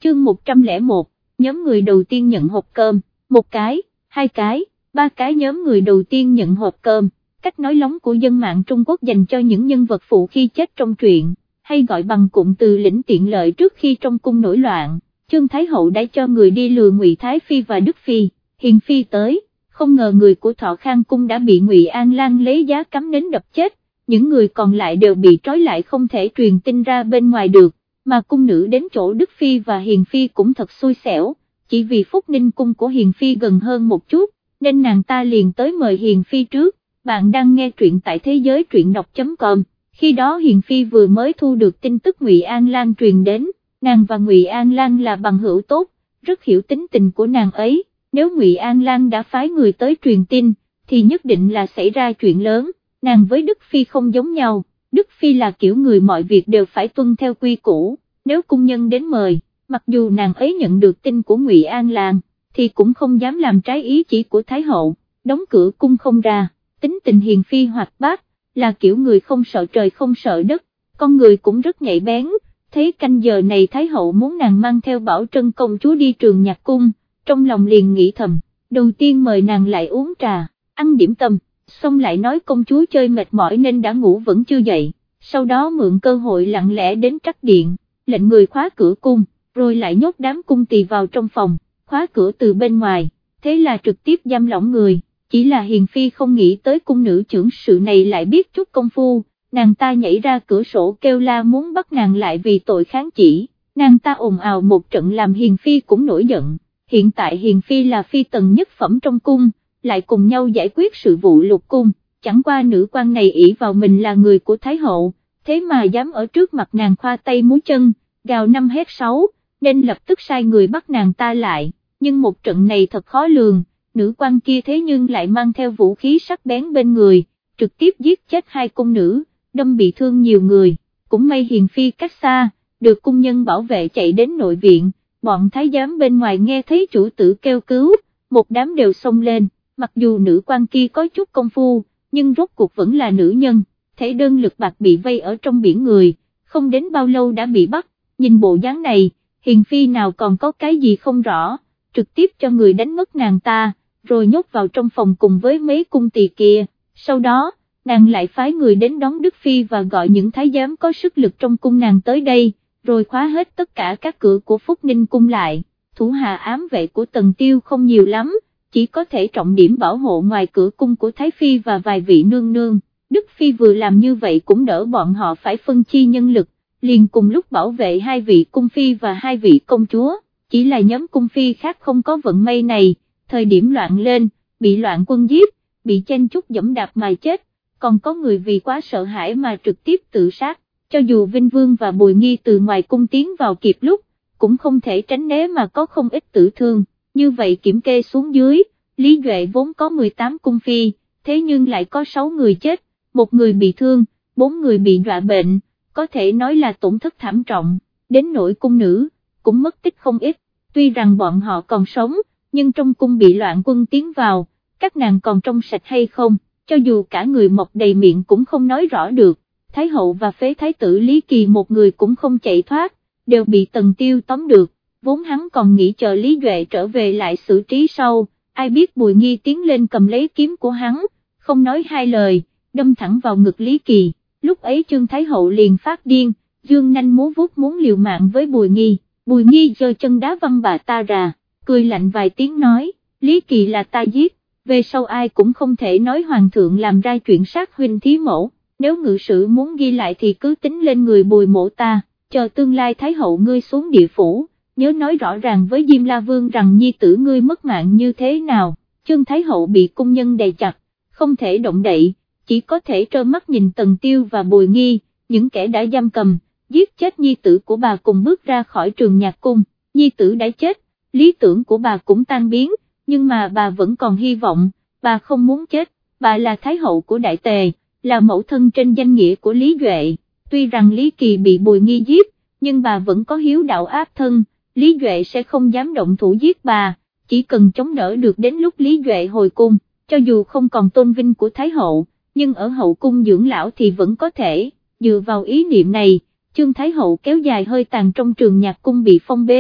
chương 101, nhóm người đầu tiên nhận hộp cơm, 1 cái, 2 cái, 3 cái. Nhóm người đầu tiên nhận hộp cơm, cách nói lóng của dân mạng Trung Quốc dành cho những nhân vật phụ khi chết trong truyện, hay gọi bằng cụm từ lĩnh tiện lợi trước khi trong cung nổi loạn. Trương Thái Hậu đã cho người đi lừa Ngụy Thái Phi và Đức Phi, Hiền Phi tới, không ngờ người của Thọ Khang cung đã bị Ngụy An Lan lấy giá cắm nến đập chết, những người còn lại đều bị trói lại không thể truyền tin ra bên ngoài được, mà cung nữ đến chỗ Đức Phi và Hiền Phi cũng thật xui xẻo, chỉ vì Phúc Ninh cung của Hiền Phi gần hơn một chút, nên nàng ta liền tới mời Hiền Phi trước. Bạn đang nghe truyện tại thế giới truyện đọc.com, khi đó Hiền Phi vừa mới thu được tin tức Ngụy An Lan truyền đến, nàng và Ngụy An Lan là bằng hữu tốt, rất hiểu tính tình của nàng ấy, nếu Ngụy An Lan đã phái người tới truyền tin, thì nhất định là xảy ra chuyện lớn. Nàng với Đức Phi không giống nhau, Đức Phi là kiểu người mọi việc đều phải tuân theo quy củ, nếu cung nhân đến mời, mặc dù nàng ấy nhận được tin của Ngụy An Lan, thì cũng không dám làm trái ý chỉ của Thái Hậu, đóng cửa cung không ra. Tính tình Hiền Phi hoạt bát, là kiểu người không sợ trời không sợ đất, con người cũng rất nhạy bén, thấy canh giờ này Thái Hậu muốn nàng mang theo Bảo Trân công chúa đi Trường Nhạc cung, trong lòng liền nghĩ thầm, đầu tiên mời nàng lại uống trà, ăn điểm tâm, xong lại nói công chúa chơi mệt mỏi nên đã ngủ vẫn chưa dậy, sau đó mượn cơ hội lặng lẽ đến trắc điện, lệnh người khóa cửa cung, rồi lại nhốt đám cung tỳ vào trong phòng, khóa cửa từ bên ngoài, thế là trực tiếp giam lỏng người. Chỉ là Hiền Phi không nghĩ tới cung nữ trưởng sự này lại biết chút công phu, nàng ta nhảy ra cửa sổ kêu la muốn bắt nàng lại vì tội kháng chỉ, nàng ta ồn ào một trận làm Hiền Phi cũng nổi giận. Hiện tại Hiền Phi là phi tần nhất phẩm trong cung, lại cùng nhau giải quyết sự vụ lục cung, chẳng qua nữ quan này ỷ vào mình là người của Thái Hậu, thế mà dám ở trước mặt nàng khoa tay múa chân, gào năm hét sáu, nên lập tức sai người bắt nàng ta lại, nhưng một trận này thật khó lường. Nữ quan kia thế nhưng lại mang theo vũ khí sắc bén bên người, trực tiếp giết chết 2 cung nữ, đâm bị thương nhiều người, cũng may Hiền Phi cách xa, được cung nhân bảo vệ chạy đến nội viện, bọn thái giám bên ngoài nghe thấy chủ tử kêu cứu, một đám đều xông lên, mặc dù nữ quan kia có chút công phu, nhưng rốt cuộc vẫn là nữ nhân, thể đơn lực bạc bị vây ở trong biển người, không đến bao lâu đã bị bắt, nhìn bộ dáng này, Hiền Phi nào còn có cái gì không rõ, trực tiếp cho người đánh ngất nàng ta, rồi nhốt vào trong phòng cùng với mấy cung tỳ kia, sau đó, nàng lại phái người đến đón Đức Phi và gọi những thái giám có sức lực trong cung nàng tới đây, rồi khóa hết tất cả các cửa của Phúc Ninh cung lại, thủ hạ ám vệ của Tần Tiêu không nhiều lắm, chỉ có thể trọng điểm bảo hộ ngoài cửa cung của Thái Phi và vài vị nương nương. Đức Phi vừa làm như vậy cũng đỡ bọn họ phải phân chia nhân lực, liền cùng lúc bảo vệ 2 vị cung phi và 2 vị công chúa, chỉ là nhóm cung phi khác không có vận may này. Thời điểm loạn lên, bị loạn quân giết, bị chen chúc giẫm đạp mà chết, còn có người vì quá sợ hãi mà trực tiếp tự sát, cho dù Vinh Vương và Bùi Nghi từ ngoài cung tiến vào kịp lúc, cũng không thể tránh né mà có không ít tử thương, như vậy kiểm kê xuống dưới, Lý Duệ vốn có 18 cung phi, thế nhưng lại có 6 người chết, 1 người bị thương, 4 người bị đọa bệnh, có thể nói là tổn thất thảm trọng, đến nỗi cung nữ, cũng mất tích không ít, tuy rằng bọn họ còn sống, nhưng trong cung bị loạn quân tiến vào, các nàng còn trong sạch hay không, cho dù cả người mọc đầy miệng cũng không nói rõ được, Thái Hậu và phế Thái tử Lý Kỳ một người cũng không chạy thoát, đều bị Tần Tiêu tóm được, vốn hắn còn nghĩ chờ Lý Duệ trở về lại xử trí sau, ai biết Bùi Nghi tiến lên cầm lấy kiếm của hắn, không nói 2 lời, đâm thẳng vào ngực Lý Kỳ, lúc ấy Trương Thái Hậu liền phát điên, dương nanh múa vuốt muốn liều mạng với Bùi Nghi giơ chân đá văng bà ta ra, cười lạnh vài tiếng nói, Lý Kỳ là ta giết, về sau ai cũng không thể nói hoàng thượng làm ra chuyện sát huynh thí mẫu, nếu ngự sử muốn ghi lại thì cứ tính lên người Bùi mộ ta, chờ tương lai Thái Hậu ngươi xuống địa phủ, nhớ nói rõ ràng với Diêm La Vương rằng nhi tử ngươi mất mạng như thế nào. Trương Thái Hậu bị cung nhân đè chặt, không thể động đậy, chỉ có thể trơ mắt nhìn Tần Tiêu và Bùi Nghi, những kẻ đã giam cầm, giết chết nhi tử của bà cùng bước ra khỏi Trường Nhạc cung, nhi tử đã chết, lý tưởng của bà cũng tan biến, nhưng mà bà vẫn còn hy vọng, bà không muốn chết, bà là Thái Hậu của Đại Tề, là mẫu thân trên danh nghĩa của Lý Duệ, tuy rằng Lý Kỳ bị Bùi Nghi giết, nhưng bà vẫn có hiếu đạo áp thân, Lý Duệ sẽ không dám động thủ giết bà, chỉ cần chống đỡ được đến lúc Lý Duệ hồi cung, cho dù không còn tôn vinh của Thái Hậu, nhưng ở hậu cung dưỡng lão thì vẫn có thể, dựa vào ý niệm này, Trương Thái Hậu kéo dài hơi tàn trong Trường Nhạc cung bị phong bế,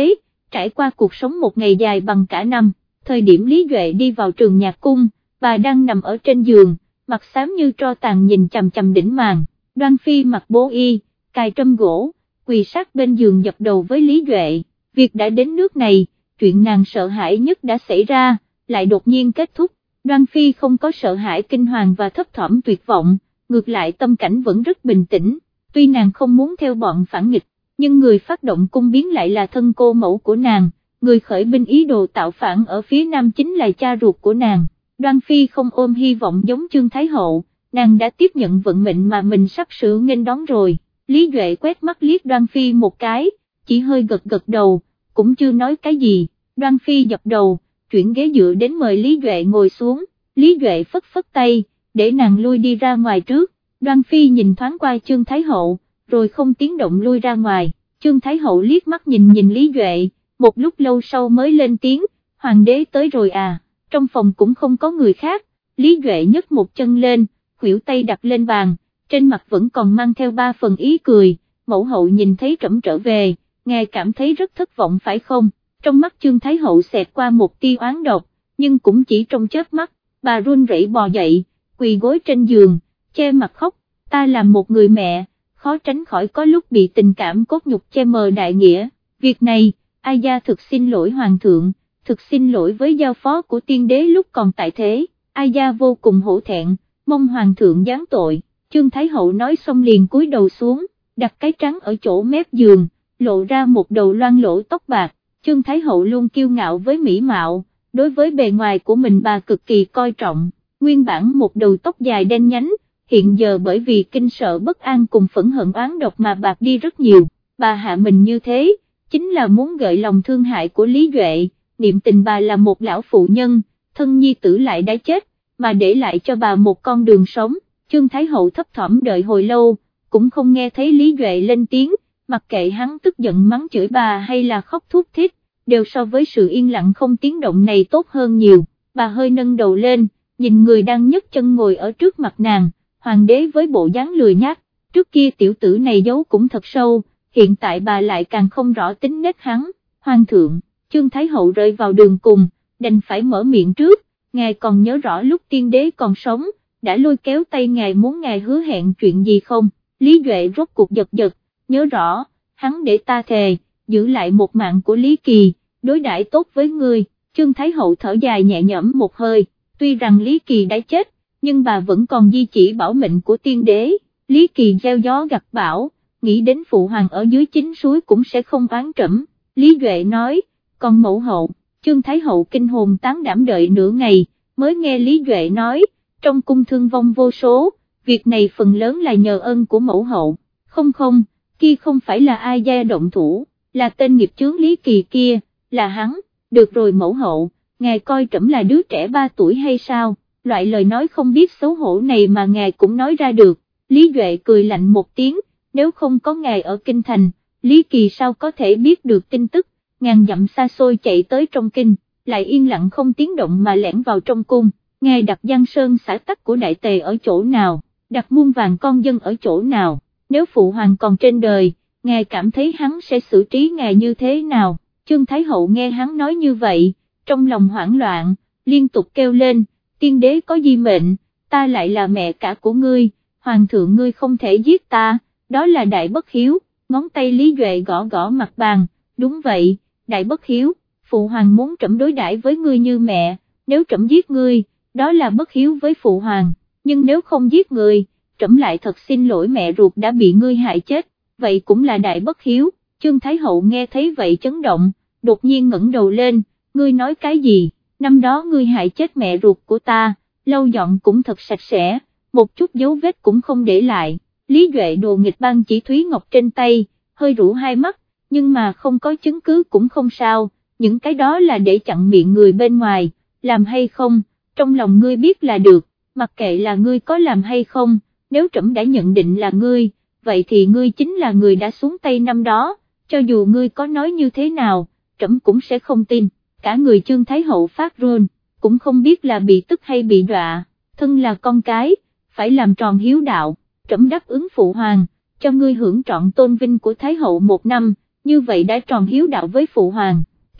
trải qua cuộc sống một ngày dài bằng cả năm. Thời điểm Lý Duệ đi vào trường nhạc cung, bà đang nằm ở trên giường, mặt xám như tro tàn nhìn chằm chằm đỉnh màn. Đoan Phi mặc bố y, cài trâm gỗ, quỳ sát bên giường dập đầu với Lý Duệ. Việc đã đến nước này, chuyện nàng sợ hãi nhất đã xảy ra, lại đột nhiên kết thúc. Đoan Phi không có sợ hãi kinh hoàng và thấp thỏm tuyệt vọng, ngược lại tâm cảnh vẫn rất bình tĩnh. Tuy nàng không muốn theo bọn phản nghịch, nhưng người phát động cung biến lại là thân cô mẫu của nàng, người khởi binh ý đồ tạo phản ở phía nam chính là cha ruột của nàng. Đoan Phi không ôm hy vọng giống Chương Thái Hậu, nàng đã tiếp nhận vận mệnh mà mình sắp sửa nghênh đón rồi. Lý Duệ quét mắt liếc Đoan Phi một cái, chỉ hơi gật gật đầu, cũng chưa nói cái gì. Đoan Phi dập đầu, chuyển ghế dựa đến mời Lý Duệ ngồi xuống. Lý Duệ phất phất tay, để nàng lui đi ra ngoài trước. Đoan Phi nhìn thoáng qua Chương Thái Hậu, rồi không tiếng động lui ra ngoài. Chương Thái Hậu liếc mắt nhìn Lý Duệ, một lúc lâu sau mới lên tiếng, hoàng đế tới rồi à. Trong phòng cũng không có người khác, Lý Duệ nhấc một chân lên, khuỷu tay đặt lên bàn, trên mặt vẫn còn mang theo 3 phần ý cười. Mẫu hậu nhìn thấy trẫm trở về, ngài cảm thấy rất thất vọng phải không? Trong mắt Chương Thái Hậu xẹt qua một tia oán độc, nhưng cũng chỉ trong chớp mắt, bà run rẩy bò dậy, quỳ gối trên giường, che mặt khóc. Ta làm một người mẹ, khó tránh khỏi có lúc bị tình cảm cốt nhục che mờ đại nghĩa. Việc này, Ai gia thực xin lỗi hoàng thượng, thực xin lỗi với giao phó của tiên đế lúc còn tại thế. Ai gia vô cùng hổ thẹn, mong hoàng thượng giáng tội. Chương Thái Hậu nói xong liền cúi đầu xuống, đặt cái trắng ở chỗ mép giường, lộ ra một đầu loang lỗ tóc bạc. Chương Thái Hậu luôn kiêu ngạo với mỹ mạo, đối với bề ngoài của mình bà cực kỳ coi trọng. Nguyên bản một đầu tóc dài đen nhánh, hiện giờ bởi vì kinh sợ bất an cùng phẫn hận oán độc mà bạc đi rất nhiều. Bà hạ mình như thế, chính là muốn gợi lòng thương hại của Lý Duệ. Niệm tình bà là một lão phụ nhân, thân nhi tử lại đã chết, mà để lại cho bà một con đường sống. Chương Thái Hậu thấp thỏm đợi hồi lâu, cũng không nghe thấy Lý Duệ lên tiếng, mặc kệ hắn tức giận mắng chửi bà hay là khóc thút thít, đều so với sự yên lặng không tiếng động này tốt hơn nhiều. Bà hơi nâng đầu lên, nhìn người đang nhấc chân ngồi ở trước mặt nàng, hoàng đế với bộ dáng lười nhác, trước kia tiểu tử này giấu cũng thật sâu, hiện tại bà lại càng không rõ tính nết hắn. Hoàng thượng, Chương Thái Hậu rơi vào đường cùng, đành phải mở miệng trước, ngài còn nhớ rõ lúc tiên đế còn sống, đã lôi kéo tay ngài muốn ngài hứa hẹn chuyện gì không? Lý Duệ rốt cuộc giật giật, nhớ rõ, hắn để ta thề, giữ lại một mạng của Lý Kỳ, đối đãi tốt với ngươi. Chương Thái Hậu thở dài nhẹ nhõm một hơi, tuy rằng Lý Kỳ đã chết, nhưng bà vẫn còn di chỉ bảo mệnh của tiên đế. Lý Kỳ gieo gió gặt bão, nghĩ đến phụ hoàng ở dưới chính suối cũng sẽ không oán trẫm. Lý Duệ nói, còn mẫu hậu. Chương Thái Hậu kinh hồn tán đảm đợi nửa ngày, mới nghe Lý Duệ nói, trong cung thương vong vô số, việc này phần lớn là nhờ ơn của mẫu hậu. Không, kia không phải là Ai gia động thủ, là tên nghiệp chướng Lý Kỳ kia, là hắn. Được rồi mẫu hậu, ngài coi trẫm là đứa trẻ 3 tuổi hay sao? Loại lời nói không biết xấu hổ này mà ngài cũng nói ra được. Lý Duệ cười lạnh một tiếng, nếu không có ngài ở kinh thành, Lý Kỳ sao có thể biết được tin tức? Ngàn dặm xa xôi chạy tới trong kinh, lại yên lặng không tiếng động mà lẻn vào trong cung. Ngài đặt Giang Sơn xã tắc của Đại Tề ở chỗ nào, đặt muôn vàng con dân ở chỗ nào? Nếu phụ hoàng còn trên đời, ngài cảm thấy hắn sẽ xử trí ngài như thế nào? Chương Thái Hậu nghe hắn nói như vậy, trong lòng hoảng loạn, liên tục kêu lên, tiên đế có di mệnh, ta lại là mẹ cả của ngươi, hoàng thượng ngươi không thể giết ta, đó là đại bất hiếu. Ngón tay Lý Duệ gõ gõ mặt bàn, đúng vậy, đại bất hiếu, phụ hoàng muốn trẫm đối đãi với ngươi như mẹ, nếu trẫm giết ngươi, đó là bất hiếu với phụ hoàng, nhưng nếu không giết ngươi, trẫm lại thật xin lỗi mẹ ruột đã bị ngươi hại chết, vậy cũng là đại bất hiếu. Chương Thái Hậu nghe thấy vậy chấn động, đột nhiên ngẩng đầu lên, ngươi nói cái gì? Năm đó ngươi hại chết mẹ ruột của ta, lau dọn cũng thật sạch sẽ, một chút dấu vết cũng không để lại. Lý Duệ đồ nghịch ban chỉ Thúy Ngọc trên tay, hơi rũ hai mắt, nhưng mà không có chứng cứ cũng không sao, những cái đó là để chặn miệng người bên ngoài, làm hay không, trong lòng ngươi biết là được, mặc kệ là ngươi có làm hay không, nếu trẫm đã nhận định là ngươi, vậy thì ngươi chính là người đã xuống tay năm đó, cho dù ngươi có nói như thế nào, trẫm cũng sẽ không tin. Cả người Chương Thái Hậu phát run, cũng không biết là bị tức hay bị đọa, thân là con cái, phải làm tròn hiếu đạo, trẫm đáp ứng phụ hoàng, cho ngươi hưởng trọn tôn vinh của Thái Hậu 1 năm, như vậy đã tròn hiếu đạo với phụ hoàng.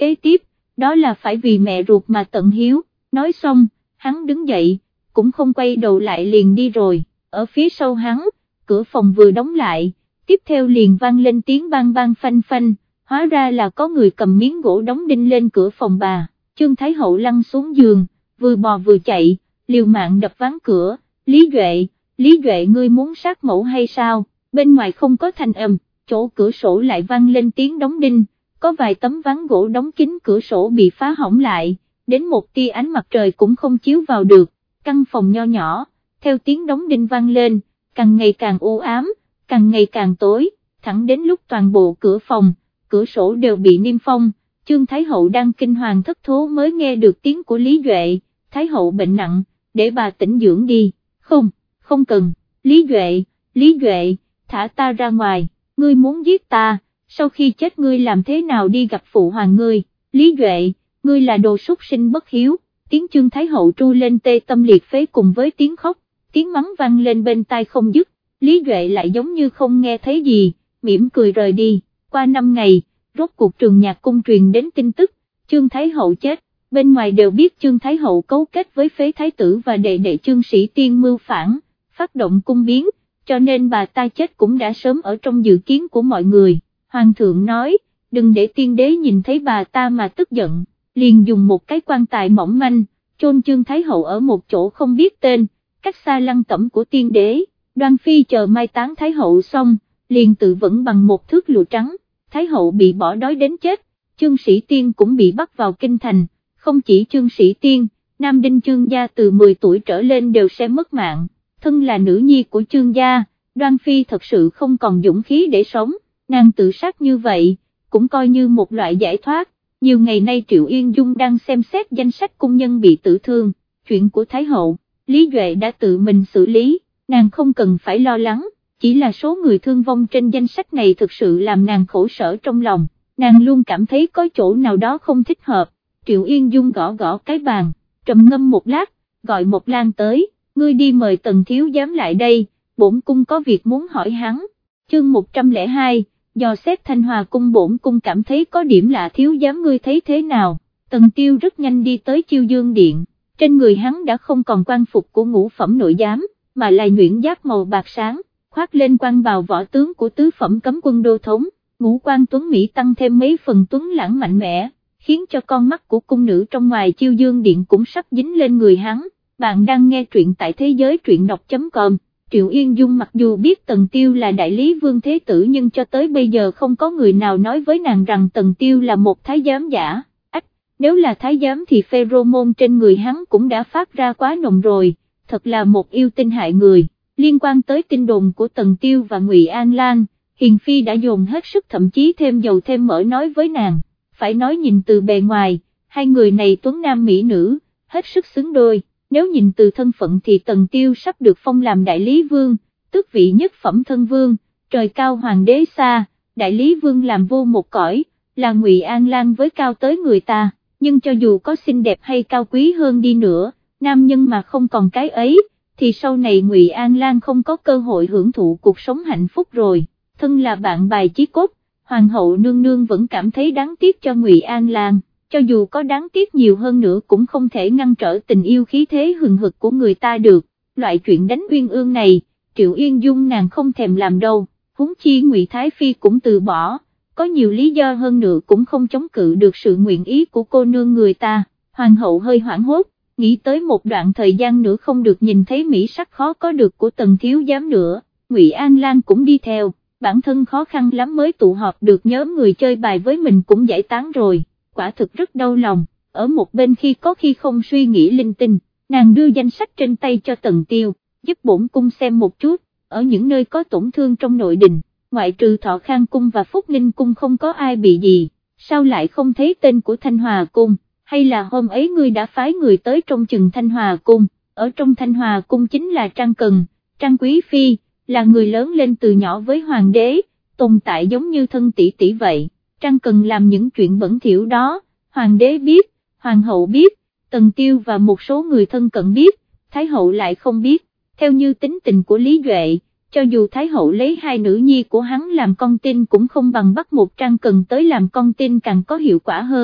kế tiếp, đó là phải vì mẹ ruột mà tận hiếu. Nói xong, hắn đứng dậy, cũng không quay đầu lại liền đi rồi. Ở phía sau hắn, cửa phòng vừa đóng lại, tiếp theo liền vang lên tiếng bang bang phanh phanh, hóa ra là có người cầm miếng gỗ đóng đinh lên cửa phòng bà. Trương Thái Hậu lăn xuống giường, vừa bò vừa chạy, liều mạng đập ván cửa. Lý Duệ ngươi muốn sát mẫu hay sao? Bên ngoài không có thanh âm, chỗ cửa sổ lại vang lên tiếng đóng đinh, có vài tấm ván gỗ đóng kín cửa sổ bị phá hỏng lại, đến một tia ánh mặt trời cũng không chiếu vào được. Căn phòng nho nhỏ, theo tiếng đóng đinh vang lên, càng ngày càng u ám, càng ngày càng tối, thẳng đến lúc toàn bộ cửa phòng, cửa sổ đều bị niêm phong. Trương Thái Hậu đang kinh hoàng thất thố mới nghe được tiếng của Lý Duệ. Thái Hậu bệnh nặng, để bà tĩnh dưỡng đi. Không cần, Lý Duệ, thả ta ra ngoài, ngươi muốn giết ta, sau khi chết ngươi làm thế nào đi gặp phụ hoàng ngươi? Lý Duệ, ngươi là đồ súc sinh bất hiếu. Tiếng Trương Thái Hậu tru lên tê tâm liệt phế cùng với tiếng khóc, tiếng mắng vang lên bên tai không dứt. Lý Duệ lại giống như không nghe thấy gì, mỉm cười rời đi. Qua 5 ngày, rốt cuộc Trường Nhạc Cung truyền đến tin tức, Trương Thái Hậu chết. Bên ngoài đều biết Trương Thái Hậu cấu kết với phế thái tử và đệ đệ Trương Sĩ Tiên mưu phản, phát động cung biến, cho nên bà ta chết cũng đã sớm ở trong dự kiến của mọi người. Hoàng thượng nói, đừng để tiên đế nhìn thấy bà ta mà tức giận, liền dùng một cái quan tài mỏng manh, chôn Trương Thái Hậu ở một chỗ không biết tên, cách xa lăng tẩm của tiên đế. Đoan Phi chờ mai táng Thái Hậu xong, liền tự vẫn bằng một thước lụa trắng. Thái Hậu bị bỏ đói đến chết, Trương Sĩ Tiên cũng bị bắt vào kinh thành. Không chỉ Trương Sĩ Tiên, Nam Đinh Trương gia từ 10 tuổi trở lên đều sẽ mất mạng. Thân là nữ nhi của Trương gia, Đoan Phi thật sự không còn dũng khí để sống, nàng tự sát như vậy, cũng coi như một loại giải thoát. Nhiều ngày nay Triệu Yên Dung đang xem xét danh sách cung nhân bị tử thương, chuyện của Thái Hậu, Lý Duệ đã tự mình xử lý, nàng không cần phải lo lắng, chỉ là số người thương vong trên danh sách này thực sự làm nàng khổ sở trong lòng, nàng luôn cảm thấy có chỗ nào đó không thích hợp. Triệu Yên Dung gõ gõ cái bàn, trầm ngâm một lát, gọi Một Lan tới, ngươi đi mời Tần thiếu giám lại đây, bổn cung có việc muốn hỏi hắn. Chương 102, dò xét Thanh Hòa cung. Bổn cung cảm thấy có điểm lạ, thiếu giám ngươi thấy thế nào? Tần Tiêu rất nhanh đi tới Chiêu Dương Điện, trên người hắn đã không còn quan phục của ngũ phẩm nội giám, mà là nhuyễn giáp màu bạc sáng, khoác lên quan bào võ tướng của tứ phẩm cấm quân đô thống, ngũ quan tuấn Mỹ tăng thêm mấy phần tuấn lãng mạnh mẽ, khiến cho con mắt của cung nữ trong ngoài Chiêu Dương Điện cũng sắp dính lên người hắn. Bạn đang nghe truyện tại thế giới truyện đọc.com. Triệu Yên Dung mặc dù biết Tần Tiêu là đại lý vương thế tử nhưng cho tới bây giờ không có người nào nói với nàng rằng Tần Tiêu là một thái giám giả. Nếu là thái giám thì pheromone trên người hắn cũng đã phát ra quá nồng rồi, thật là một yêu tinh hại người. Liên quan tới tin đồn của Tần Tiêu và Ngụy An Lan, Hiền Phi đã dồn hết sức, thậm chí thêm dầu thêm mỡ nói với nàng. Phải nói nhìn từ bề ngoài, hai người này tuấn nam mỹ nữ, hết sức xứng đôi. Nếu nhìn từ thân phận thì Tần Tiêu sắp được phong làm đại lý vương, tước vị nhất phẩm thân vương, trời cao hoàng đế xa, đại lý vương làm vô một cõi, là Ngụy An Lan với cao tới người ta. Nhưng cho dù có xinh đẹp hay cao quý hơn đi nữa, nam nhân mà không còn cái ấy, thì sau này Ngụy An Lan không có cơ hội hưởng thụ cuộc sống hạnh phúc rồi. Thân là bạn bài chí cốt, Hoàng hậu nương nương vẫn cảm thấy đáng tiếc cho Ngụy An Lan, cho dù có đáng tiếc nhiều hơn nữa cũng không thể ngăn trở tình yêu khí thế hừng hực của người ta được. Loại chuyện đánh uyên ương này, Triệu Yên Dung nàng không thèm làm đâu, huống chi Ngụy Thái Phi cũng từ bỏ. Có nhiều lý do hơn nữa cũng không chống cự được sự nguyện ý của cô nương người ta. Hoàng hậu hơi hoảng hốt, nghĩ tới một đoạn thời gian nữa không được nhìn thấy mỹ sắc khó có được của Tần thiếu giám nữa. Ngụy An Lan cũng đi theo, bản thân khó khăn lắm mới tụ họp được nhóm người chơi bài với mình cũng giải tán rồi, quả thực rất đau lòng. Ở một bên khi có khi không suy nghĩ linh tinh, nàng đưa danh sách trên tay cho Tần Tiêu, giúp bổn cung xem một chút, ở những nơi có tổn thương trong nội đình, ngoại trừ Thọ Khang cung và Phúc Ninh cung không có ai bị gì, sao lại không thấy tên của Thanh Hòa cung, hay là hôm ấy ngươi đã phái người tới trong chừng Thanh Hòa cung? Ở trong Thanh Hòa cung chính là Trang Cần, Trang Quý Phi, là người lớn lên từ nhỏ với hoàng đế, tồn tại giống như thân tỷ tỷ vậy. Trang Cần làm những chuyện bẩn thỉu đó, hoàng đế biết, hoàng hậu biết, Tần Tiêu và một số người thân cận biết, Thái hậu lại không biết. Theo như tính tình của Lý Duệ, cho dù Thái hậu lấy hai nữ nhi của hắn làm con tin cũng không bằng bắt một Trang Cần tới làm con tin càng có hiệu quả hơn.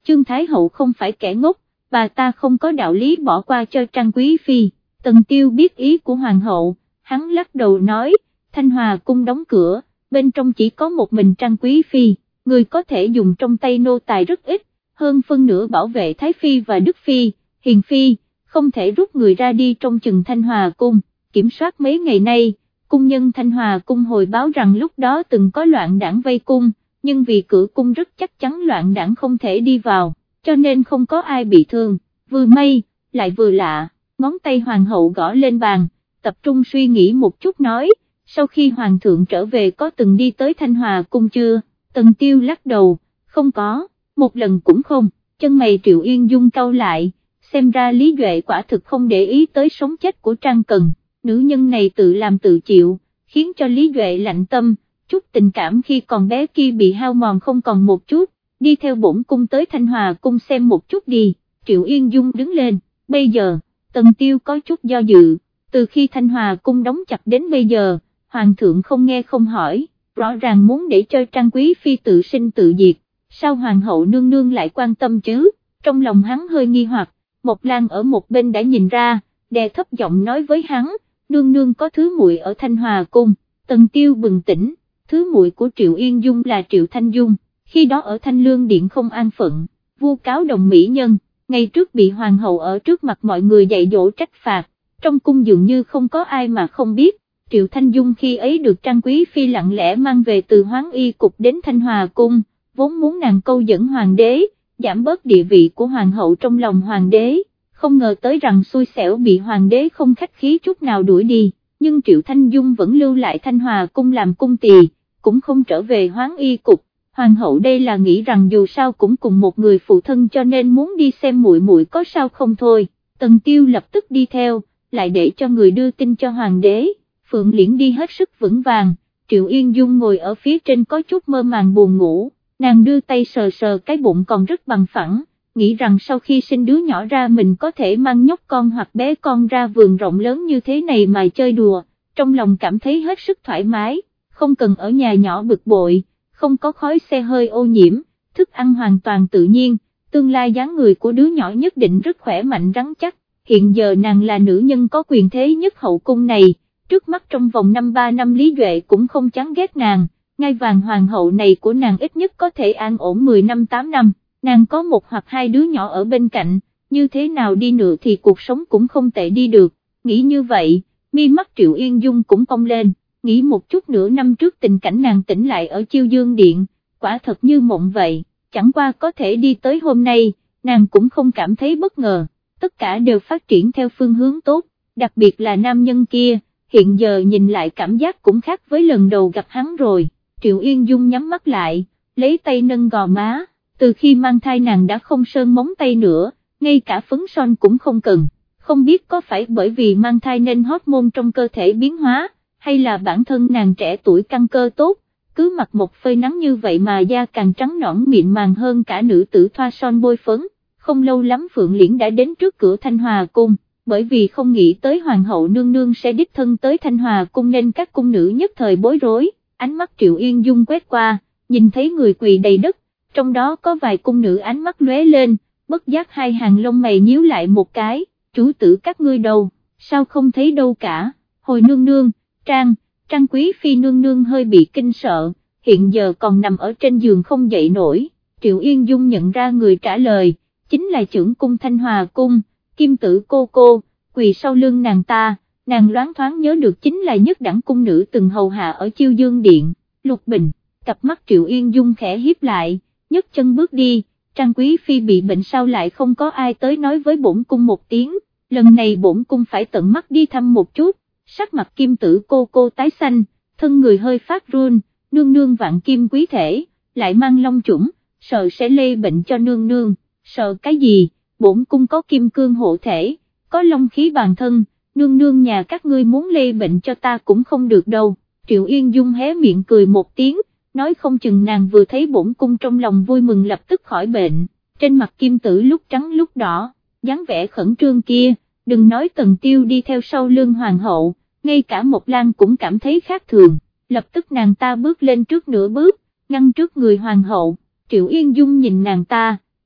Chương Thái Hậu không phải kẻ ngốc, bà ta không có đạo lý bỏ qua cho Trang Quý Phi. Tần Tiêu biết ý của Hoàng hậu, hắn lắc đầu nói, Thanh Hòa cung đóng cửa, bên trong chỉ có một mình Trang Quý Phi, người có thể dùng trong tay nô tài rất ít, hơn phân nửa bảo vệ Thái Phi và Đức Phi, Hiền Phi, không thể rút người ra đi trong chừng Thanh Hòa cung. Kiểm soát mấy ngày nay, cung nhân Thanh Hòa cung hồi báo rằng lúc đó từng có loạn đảng vây cung, nhưng vì cửa cung rất chắc chắn loạn đảng không thể đi vào, cho nên không có ai bị thương, vừa may, lại vừa lạ, ngón tay hoàng hậu gõ lên bàn, tập trung suy nghĩ một chút nói, sau khi hoàng thượng trở về có từng đi tới Thanh Hòa cung chưa? Tần Tiêu lắc đầu, không có, một lần cũng không. Chân mày Triệu Yên Dung cau lại, xem ra Lý Duệ quả thực không để ý tới sống chết của Trang Cần, nữ nhân này tự làm tự chịu, khiến cho Lý Duệ lạnh tâm, chút tình cảm khi còn bé kia bị hao mòn không còn một chút, đi theo bổn cung tới Thanh Hòa cung xem một chút đi. Triệu Yên Dung đứng lên, bây giờ, Tần Tiêu có chút do dự, từ khi Thanh Hòa cung đóng chặt đến bây giờ, Hoàng thượng không nghe không hỏi, rõ ràng muốn để cho Trang Quý Phi tự sinh tự diệt, sao Hoàng hậu nương nương lại quan tâm chứ? Trong lòng hắn hơi nghi hoặc, Mộc Lan ở một bên đã nhìn ra, đè thấp giọng nói với hắn, nương nương có thứ muội ở Thanh Hòa cung. Tần Tiêu bừng tỉnh, thứ muội của Triệu Yên Dung là Triệu Thanh Dung, khi đó ở Thanh Lương Điện không an phận, vu cáo đồng mỹ nhân, ngày trước bị hoàng hậu ở trước mặt mọi người dạy dỗ trách phạt, trong cung dường như không có ai mà không biết. Triệu Thanh Dung khi ấy được Trang Quý Phi lặng lẽ mang về từ Hoáng Y cục đến Thanh Hòa cung, vốn muốn nàng câu dẫn hoàng đế, giảm bớt địa vị của hoàng hậu trong lòng hoàng đế, không ngờ tới rằng xui xẻo bị hoàng đế không khách khí chút nào đuổi đi, nhưng Triệu Thanh Dung vẫn lưu lại Thanh Hòa cung làm cung tỳ, cũng không trở về Hoáng Y cục. Hoàng hậu đây là nghĩ rằng dù sao cũng cùng một người phụ thân cho nên muốn đi xem muội muội có sao không thôi. Tần Tiêu lập tức đi theo, lại để cho người đưa tin cho hoàng đế. Phượng Liễn đi hết sức vững vàng, Triệu Yên Dung ngồi ở phía trên có chút mơ màng buồn ngủ, nàng đưa tay sờ sờ cái bụng còn rất bằng phẳng, nghĩ rằng sau khi sinh đứa nhỏ ra mình có thể mang nhóc con hoặc bé con ra vườn rộng lớn như thế này mà chơi đùa, trong lòng cảm thấy hết sức thoải mái, không cần ở nhà nhỏ bực bội, không có khói xe hơi ô nhiễm, thức ăn hoàn toàn tự nhiên, tương lai dáng người của đứa nhỏ nhất định rất khỏe mạnh rắn chắc, hiện giờ nàng là nữ nhân có quyền thế nhất hậu cung này. Trước mắt trong vòng 5-3 năm Lý Duệ cũng không chán ghét nàng, ngai vàng hoàng hậu này của nàng ít nhất có thể an ổn 10 năm 8 năm, nàng có một hoặc hai đứa nhỏ ở bên cạnh, như thế nào đi nữa thì cuộc sống cũng không tệ đi được, nghĩ như vậy, mi mắt Triệu Yên Dung cũng cong lên, nghĩ một chút nửa năm trước tình cảnh nàng tỉnh lại ở Chiêu Dương Điện, quả thật như mộng vậy, chẳng qua có thể đi tới hôm nay, nàng cũng không cảm thấy bất ngờ, tất cả đều phát triển theo phương hướng tốt, đặc biệt là nam nhân kia. Hiện giờ nhìn lại cảm giác cũng khác với lần đầu gặp hắn rồi, Triệu Yên Dung nhắm mắt lại, lấy tay nâng gò má, từ khi mang thai nàng đã không sơn móng tay nữa, ngay cả phấn son cũng không cần, không biết có phải bởi vì mang thai nên hormone trong cơ thể biến hóa, hay là bản thân nàng trẻ tuổi căn cơ tốt, cứ mặc một phơi nắng như vậy mà da càng trắng nõn mịn màng hơn cả nữ tử thoa son bôi phấn, không lâu lắm Phượng Liễn đã đến trước cửa Thanh Hòa cung. Bởi vì không nghĩ tới hoàng hậu nương nương sẽ đích thân tới Thanh Hòa cung nên các cung nữ nhất thời bối rối, ánh mắt Triệu Yên Dung quét qua, nhìn thấy người quỳ đầy đất, trong đó có vài cung nữ ánh mắt lóe lên, bất giác hai hàng lông mày nhíu lại một cái, chủ tử các ngươi đâu, sao không thấy đâu cả, hồi nương nương, Trang Quý Phi nương nương hơi bị kinh sợ, hiện giờ còn nằm ở trên giường không dậy nổi, Triệu Yên Dung nhận ra người trả lời, chính là trưởng cung Thanh Hòa cung. Kim Tử cô, quỳ sau lưng nàng ta, nàng loáng thoáng nhớ được chính là nhất đẳng cung nữ từng hầu hạ ở Chiêu Dương Điện, Lục Bình, cặp mắt Triệu Yên Dung khẽ hiếp lại, nhấc chân bước đi, Trang Quý Phi bị bệnh sao lại không có ai tới nói với bổn cung một tiếng, lần này bổn cung phải tận mắt đi thăm một chút, sắc mặt Kim Tử cô tái xanh, thân người hơi phát run, nương nương vạn kim quý thể, lại mang long chủng, sợ sẽ lây bệnh cho nương nương, sợ cái gì? Bổn cung có kim cương hộ thể, có long khí bàn thân, nương nương nhà các ngươi muốn lây bệnh cho ta cũng không được đâu. Triệu Yên Dung hé miệng cười một tiếng, nói không chừng nàng vừa thấy bổn cung trong lòng vui mừng lập tức khỏi bệnh, trên mặt Kim Tử lúc trắng lúc đỏ, dáng vẻ khẩn trương kia, đừng nói Tần Tiêu đi theo sau lưng hoàng hậu, ngay cả Mộc Lan cũng cảm thấy khác thường, lập tức nàng ta bước lên trước nửa bước, ngăn trước người hoàng hậu, Triệu Yên Dung nhìn nàng ta,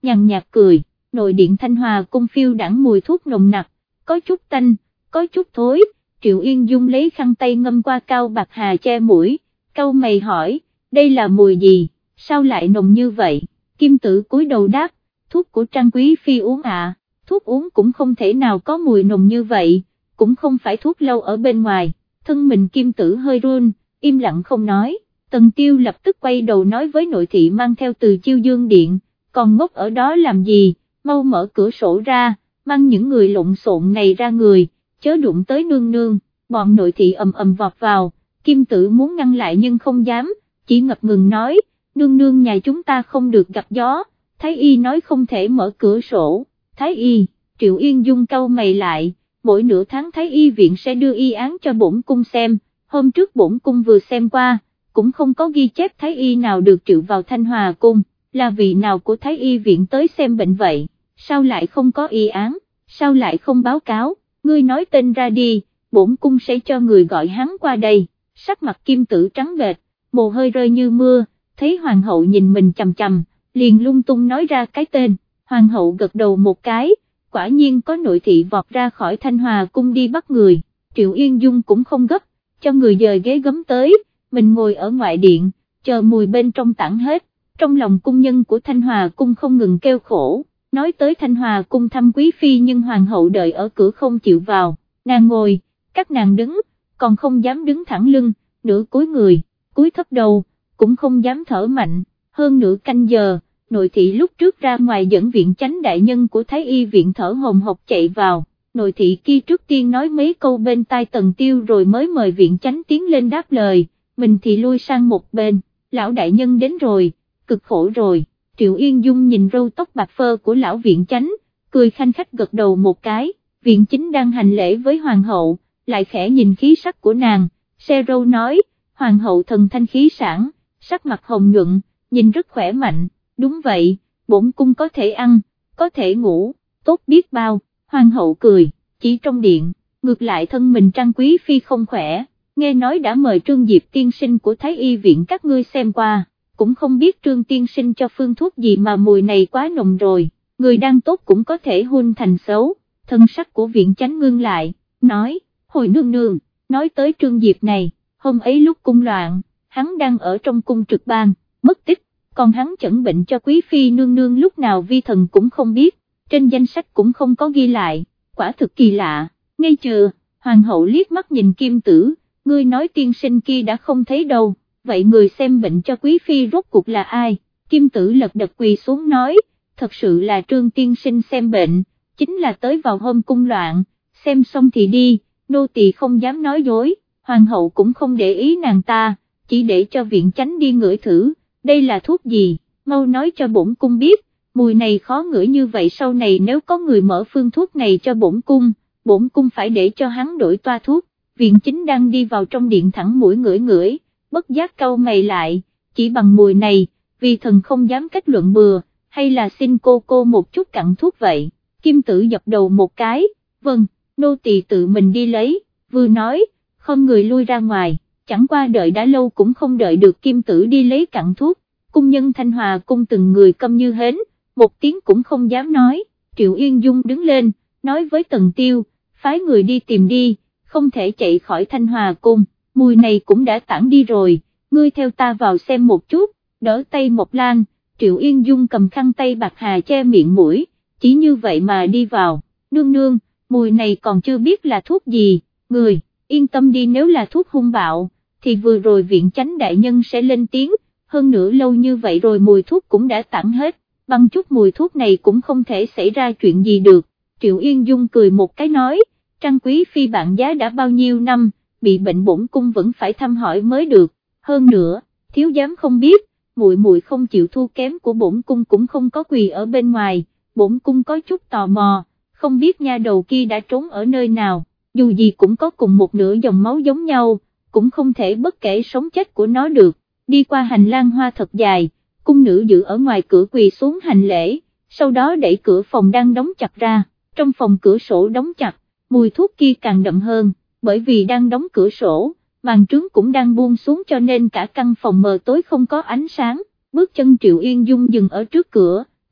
nhàn nhạt cười, nội điện Thanh Hòa cung phiêu đãng mùi thuốc nồng nặc, có chút tanh, có chút thối. Triệu Yên Dung lấy khăn tay ngâm qua cao bạc hà che mũi, cau mày hỏi, đây là mùi gì, sao lại nồng như vậy? Kim Tử cúi đầu đáp, thuốc của Trang Quý Phi uống ạ. Thuốc uống cũng không thể nào có mùi nồng như vậy, cũng không phải thuốc lâu ở bên ngoài. Thân mình Kim Tử hơi run, im lặng không nói. Tần Tiêu lập tức quay đầu nói với nội thị mang theo từ Chiêu Dương Điện, còn ngốc ở đó làm gì, mau mở cửa sổ ra, mang những người lộn xộn này ra người, chớ đụng tới nương nương. Bọn nội thị ầm ầm vọt vào, Kim Tử muốn ngăn lại nhưng không dám, chỉ ngập ngừng nói, nương nương nhà chúng ta không được gặp gió, Thái Y nói không thể mở cửa sổ. Thái Y, Triệu Yên Dung cau mày lại, mỗi nửa tháng Thái Y viện sẽ đưa y án cho bổn cung xem, hôm trước bổn cung vừa xem qua, cũng không có ghi chép Thái Y nào được triệu vào Thanh Hòa cung, là vị nào của Thái Y viện tới xem bệnh vậy, sao lại không có y án, sao lại không báo cáo, ngươi nói tên ra đi, bổn cung sẽ cho người gọi hắn qua đây. Sắc mặt Kim Tử trắng bệch, mồ hôi rơi như mưa, thấy hoàng hậu nhìn mình chằm chằm, liền lung tung nói ra cái tên. Hoàng hậu gật đầu một cái, quả nhiên có nội thị vọt ra khỏi Thanh Hòa cung đi bắt người. Triệu Yên Dung cũng không gấp, cho người dời ghế gấm tới, mình ngồi ở ngoại điện, chờ mùi bên trong tản hết. Trong lòng cung nhân của Thanh Hòa cung không ngừng kêu khổ, nói tới Thanh Hòa cung thăm quý phi nhưng hoàng hậu đợi ở cửa không chịu vào, nàng ngồi, các nàng đứng, còn không dám đứng thẳng lưng, nửa cúi người, cúi thấp đầu, cũng không dám thở mạnh. Hơn nửa canh giờ, nội thị lúc trước ra ngoài dẫn viện chánh đại nhân của Thái Y viện thở hồng hộc chạy vào, nội thị kia trước tiên nói mấy câu bên tai Tần Tiêu rồi mới mời viện chánh tiến lên đáp lời, mình thì lui sang một bên, lão đại nhân đến rồi, cực khổ rồi. Triệu Yên Dung nhìn râu tóc bạc phơ của lão viện chánh, cười khanh khách gật đầu một cái, viện chính đang hành lễ với hoàng hậu, lại khẽ nhìn khí sắc của nàng, xe râu nói, hoàng hậu thần thanh khí sản, sắc mặt hồng nhuận, nhìn rất khỏe mạnh. Đúng vậy, bổn cung có thể ăn, có thể ngủ, tốt biết bao. Hoàng hậu cười, chỉ trong điện, ngược lại thân mình Trang Quý Phi không khỏe, nghe nói đã mời Trương Diệp tiên sinh của Thái Y viện các ngươi xem qua, cũng không biết Trương tiên sinh cho phương thuốc gì mà mùi này quá nồng rồi, người đang tốt cũng có thể hun thành xấu. Thân sắc của viện chánh ngưng lại, nói, hồi nương nương, nói tới Trương Diệp này, hôm ấy lúc cung loạn, hắn đang ở trong cung trực ban, mất tích. Còn hắn chẩn bệnh cho quý phi nương nương lúc nào vi thần cũng không biết, trên danh sách cũng không có ghi lại, quả thực kỳ lạ. Ngay chưa, hoàng hậu liếc mắt nhìn Kim Tử, ngươi nói tiên sinh kia đã không thấy đâu, vậy người xem bệnh cho quý phi rốt cuộc là ai? Kim Tử lật đật quỳ xuống nói, thật sự là Trương tiên sinh xem bệnh, chính là tới vào hôm cung loạn, xem xong thì đi, nô tỳ không dám nói dối. Hoàng hậu cũng không để ý nàng ta, chỉ để cho viện chánh đi ngửi thử. Đây là thuốc gì, mau nói cho bổn cung biết, mùi này khó ngửi như vậy sau này nếu có người mở phương thuốc này cho bổn cung phải để cho hắn đổi toa thuốc. Viện chính đang đi vào trong điện thẳng mũi ngửi ngửi, bất giác cau mày lại, chỉ bằng mùi này, vì thần không dám kết luận bừa, hay là xin cô một chút cặn thuốc vậy. Kim Tử dập đầu một cái, vâng, nô tỳ tự mình đi lấy, vừa nói, không người lui ra ngoài. Chẳng qua đợi đã lâu cũng không đợi được Kim Tử đi lấy cặn thuốc, cung nhân Thanh Hòa cung từng người câm như hến, một tiếng cũng không dám nói. Triệu Yên Dung đứng lên, nói với Tần Tiêu, phái người đi tìm đi, không thể chạy khỏi Thanh Hòa cung, mùi này cũng đã tản đi rồi, ngươi theo ta vào xem một chút. Đỡ tay Mộc Lan, Triệu Yên Dung cầm khăn tay bạc hà che miệng mũi, chỉ như vậy mà đi vào. Nương nương, mùi này còn chưa biết là thuốc gì, người yên tâm đi, nếu là thuốc hung bạo thì vừa rồi viện chánh đại nhân sẽ lên tiếng, hơn nữa lâu như vậy rồi mùi thuốc cũng đã tản hết, bằng chút mùi thuốc này cũng không thể xảy ra chuyện gì được. Triệu Yên Dung cười một cái nói, Trang Quý Phi bạn giá đã bao nhiêu năm, bị bệnh bổn cung vẫn phải thăm hỏi mới được, hơn nữa, thiếu giám không biết, muội không chịu thua kém của bổn cung cũng không có quỳ ở bên ngoài, bổn cung có chút tò mò, không biết nha đầu kia đã trốn ở nơi nào, dù gì cũng có cùng một nửa dòng máu giống nhau, cũng không thể bất kể sống chết của nó được. Đi qua hành lang hoa thật dài, cung nữ giữ ở ngoài cửa quỳ xuống hành lễ, sau đó đẩy cửa phòng đang đóng chặt ra, trong phòng cửa sổ đóng chặt, mùi thuốc kia càng đậm hơn, bởi vì đang đóng cửa sổ, màn trướng cũng đang buông xuống cho nên cả căn phòng mờ tối không có ánh sáng. Bước chân Triệu Yên Dung dừng ở trước cửa,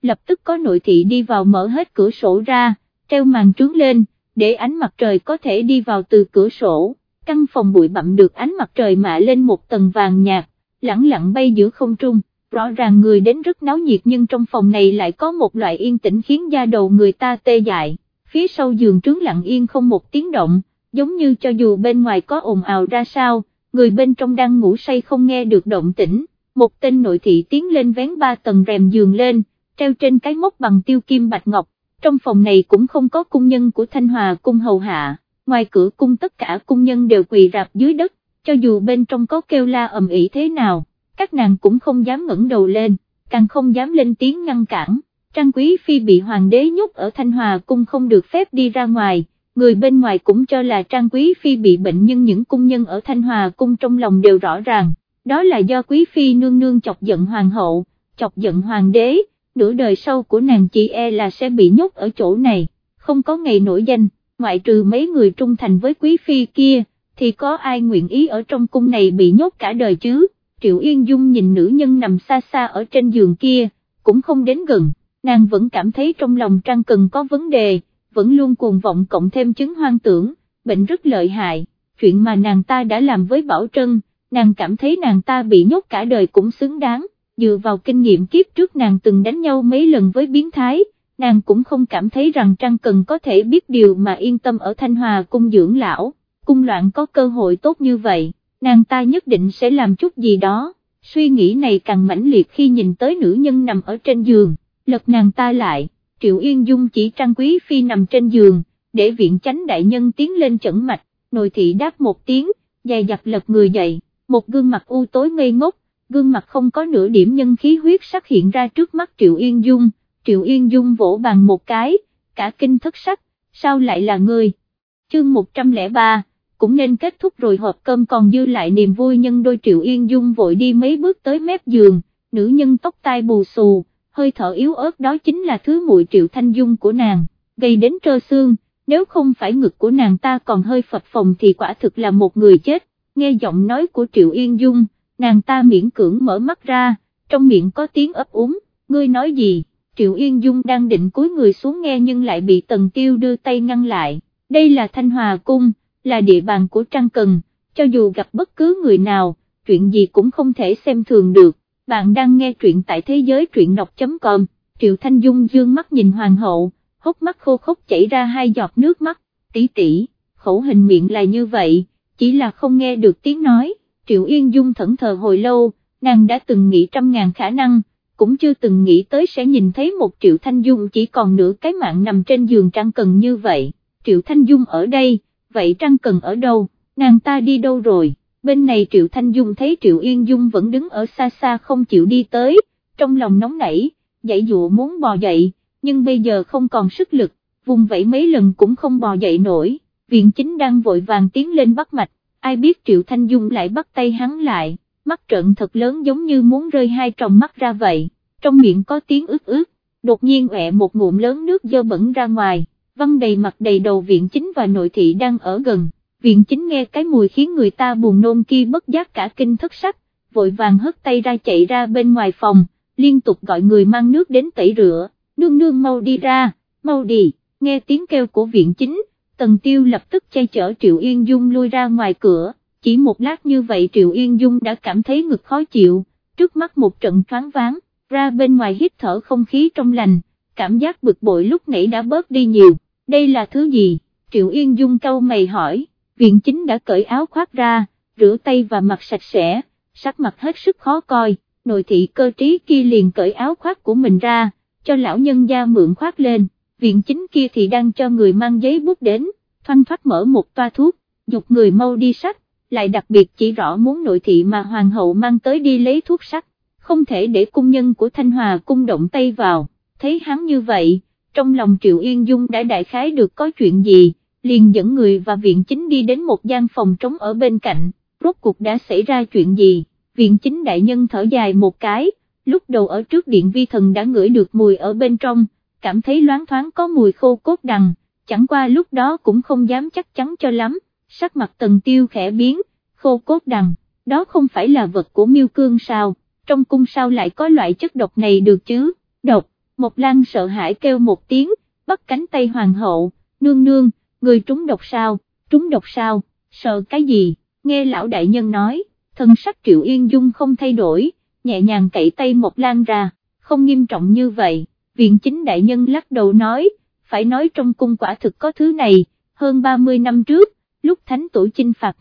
lập tức có nội thị đi vào mở hết cửa sổ ra, treo màn trướng lên, để ánh mặt trời có thể đi vào từ cửa sổ. Căn phòng bụi bặm được ánh mặt trời mạ lên một tầng vàng nhạt, lẳng lặng bay giữa không trung, rõ ràng người đến rất náo nhiệt nhưng trong phòng này lại có một loại yên tĩnh khiến da đầu người ta tê dại. Phía sau giường trướng lặng yên không một tiếng động, giống như cho dù bên ngoài có ồn ào ra sao, người bên trong đang ngủ say không nghe được động tĩnh. Một tên nội thị tiến lên vén 3 tầng rèm giường lên, treo trên cái móc bằng tiêu kim bạch ngọc. Trong phòng này cũng không có cung nhân của Thanh Hòa cung hầu hạ, ngoài cửa cung tất cả cung nhân đều quỳ rạp dưới đất, cho dù bên trong có kêu la ầm ĩ thế nào, các nàng cũng không dám ngẩng đầu lên, càng không dám lên tiếng ngăn cản. Trang Quý Phi bị hoàng đế nhốt ở Thanh Hòa cung không được phép đi ra ngoài, người bên ngoài cũng cho là Trang Quý Phi bị bệnh nhưng những cung nhân ở Thanh Hòa cung trong lòng đều rõ ràng, đó là do Quý Phi nương nương chọc giận hoàng hậu, chọc giận hoàng đế, nửa đời sau của nàng chị là sẽ bị nhốt ở chỗ này, không có ngày nổi danh, ngoại trừ mấy người trung thành với Quý Phi kia, thì có ai nguyện ý ở trong cung này bị nhốt cả đời chứ. Triệu Yên Dung nhìn nữ nhân nằm xa xa ở trên giường kia, cũng không đến gần, nàng vẫn cảm thấy trong lòng Trang Cần có vấn đề, vẫn luôn cuồng vọng cộng thêm chứng hoang tưởng, bệnh rất lợi hại, chuyện mà nàng ta đã làm với Bảo Trân, nàng cảm thấy nàng ta bị nhốt cả đời cũng xứng đáng, dựa vào kinh nghiệm kiếp trước nàng từng đánh nhau mấy lần với biến thái, nàng cũng không cảm thấy rằng Trang Cần có thể biết điều mà yên tâm ở Thanh Hòa cung dưỡng lão, cung loạn có cơ hội tốt như vậy, nàng ta nhất định sẽ làm chút gì đó, suy nghĩ này càng mãnh liệt khi nhìn tới nữ nhân nằm ở trên giường, lật nàng ta lại, Triệu Yên Dung chỉ Trang Quý Phi nằm trên giường, để viện chánh đại nhân tiến lên chẩn mạch, nội thị đáp một tiếng, dè dặt lật người dậy, một gương mặt u tối ngây ngốc, gương mặt không có nửa điểm nhân khí huyết sắc hiện ra trước mắt Triệu Yên Dung. Triệu Yên Dung vỗ bàn một cái, cả kinh thất sắc, sao lại là ngươi? Chương 103, cũng nên kết thúc rồi, hộp cơm còn dư lại niềm vui nhân đôi. Triệu Yên Dung vội đi mấy bước tới mép giường, nữ nhân tóc tai bù xù, hơi thở yếu ớt đó chính là thứ muội Triệu Thanh Dung của nàng, gầy đến trơ xương, nếu không phải ngực của nàng ta còn hơi phập phồng thì quả thực là một người chết. Nghe giọng nói của Triệu Yên Dung, nàng ta miễn cưỡng mở mắt ra, trong miệng có tiếng ấp úng, ngươi nói gì? Triệu Yên Dung đang định cúi người xuống nghe nhưng lại bị Tần Tiêu đưa tay ngăn lại, đây là Thanh Hòa cung, là địa bàn của Trang Cần, cho dù gặp bất cứ người nào, chuyện gì cũng không thể xem thường được. Bạn đang nghe truyện tại thế giới truyện đọc.com. Triệu Thanh Dung dương mắt nhìn hoàng hậu, hốc mắt khô khốc chảy ra 2 giọt nước mắt, tỷ tỷ, khẩu hình miệng là như vậy, chỉ là không nghe được tiếng nói. Triệu Yên Dung thẫn thờ hồi lâu, nàng đã từng nghĩ trăm ngàn khả năng, cũng chưa từng nghĩ tới sẽ nhìn thấy một Triệu Thanh Dung chỉ còn nửa cái mạng nằm trên giường Trang Cần như vậy. Triệu Thanh Dung ở đây, vậy Trang Cần ở đâu, nàng ta đi đâu rồi? Bên này Triệu Thanh Dung thấy Triệu Yên Dung vẫn đứng ở xa xa không chịu đi tới, trong lòng nóng nảy, giãy dụa muốn bò dậy, nhưng bây giờ không còn sức lực, vùng vẫy mấy lần cũng không bò dậy nổi. Viện Chính đang vội vàng tiến lên bắt mạch, ai biết Triệu Thanh Dung lại bắt tay hắn lại, mắt trợn thật lớn giống như muốn rơi 2 tròng mắt ra vậy, trong miệng có tiếng ướt ướt, đột nhiên ọe một ngụm lớn nước dơ bẩn ra ngoài, văng đầy mặt đầy đầu Viện Chính và nội thị đang ở gần. Viện Chính nghe cái mùi khiến người ta buồn nôn kia bất giác cả kinh thất sắc, vội vàng hất tay ra chạy ra bên ngoài phòng, liên tục gọi người mang nước đến tẩy rửa, nương nương mau đi ra, mau đi. Nghe tiếng kêu của Viện Chính, Tần Tiêu lập tức che chở Triệu Yên Dung lui ra ngoài cửa, chỉ một lát như vậy Triệu Yên Dung đã cảm thấy ngực khó chịu, trước mắt một trận choáng váng, ra bên ngoài hít thở không khí trong lành, cảm giác bực bội lúc nãy đã bớt đi nhiều. Đây là thứ gì? Triệu Yên Dung cau mày hỏi. Viện Chính đã cởi áo khoác ra, rửa tay và mặt sạch sẽ, sắc mặt hết sức khó coi, nội thị cơ trí kia liền cởi áo khoác của mình ra, cho lão nhân gia mượn khoác lên. Viện Chính kia thì đang cho người mang giấy bút đến, thoăn thoắt mở một toa thuốc, dục người mau đi sắc, lại đặc biệt chỉ rõ muốn nội thị mà hoàng hậu mang tới đi lấy thuốc sắc, không thể để cung nhân của Thanh Hòa cung động tay vào. Thấy hắn như vậy, trong lòng Triệu Yên Dung đã đại khái được có chuyện gì, liền dẫn người và Viện Chính đi đến một gian phòng trống ở bên cạnh, rốt cuộc đã xảy ra chuyện gì? Viện Chính đại nhân thở dài một cái, lúc đầu ở trước điện vi thần đã ngửi được mùi ở bên trong, cảm thấy loáng thoáng có mùi khô cốt đằng, chẳng qua lúc đó cũng không dám chắc chắn cho lắm, sắc mặt Tần Tiêu khẽ biến, khô cốt đằng, đó không phải là vật của Miêu Cương sao, trong cung sao lại có loại chất độc này được chứ? Độc, Mộc Lan sợ hãi kêu một tiếng, bắt cánh tay hoàng hậu, nương nương, người trúng độc sao, trúng độc sao, sợ cái gì, nghe lão đại nhân nói, thân sắc Triệu Yên Dung không thay đổi, nhẹ nhàng cậy tay Mộc Lan ra, không nghiêm trọng như vậy, viện chính đại nhân lắc đầu nói, phải nói trong cung quả thực có thứ này, hơn 30 năm trước, lúc thánh tổ chinh phạt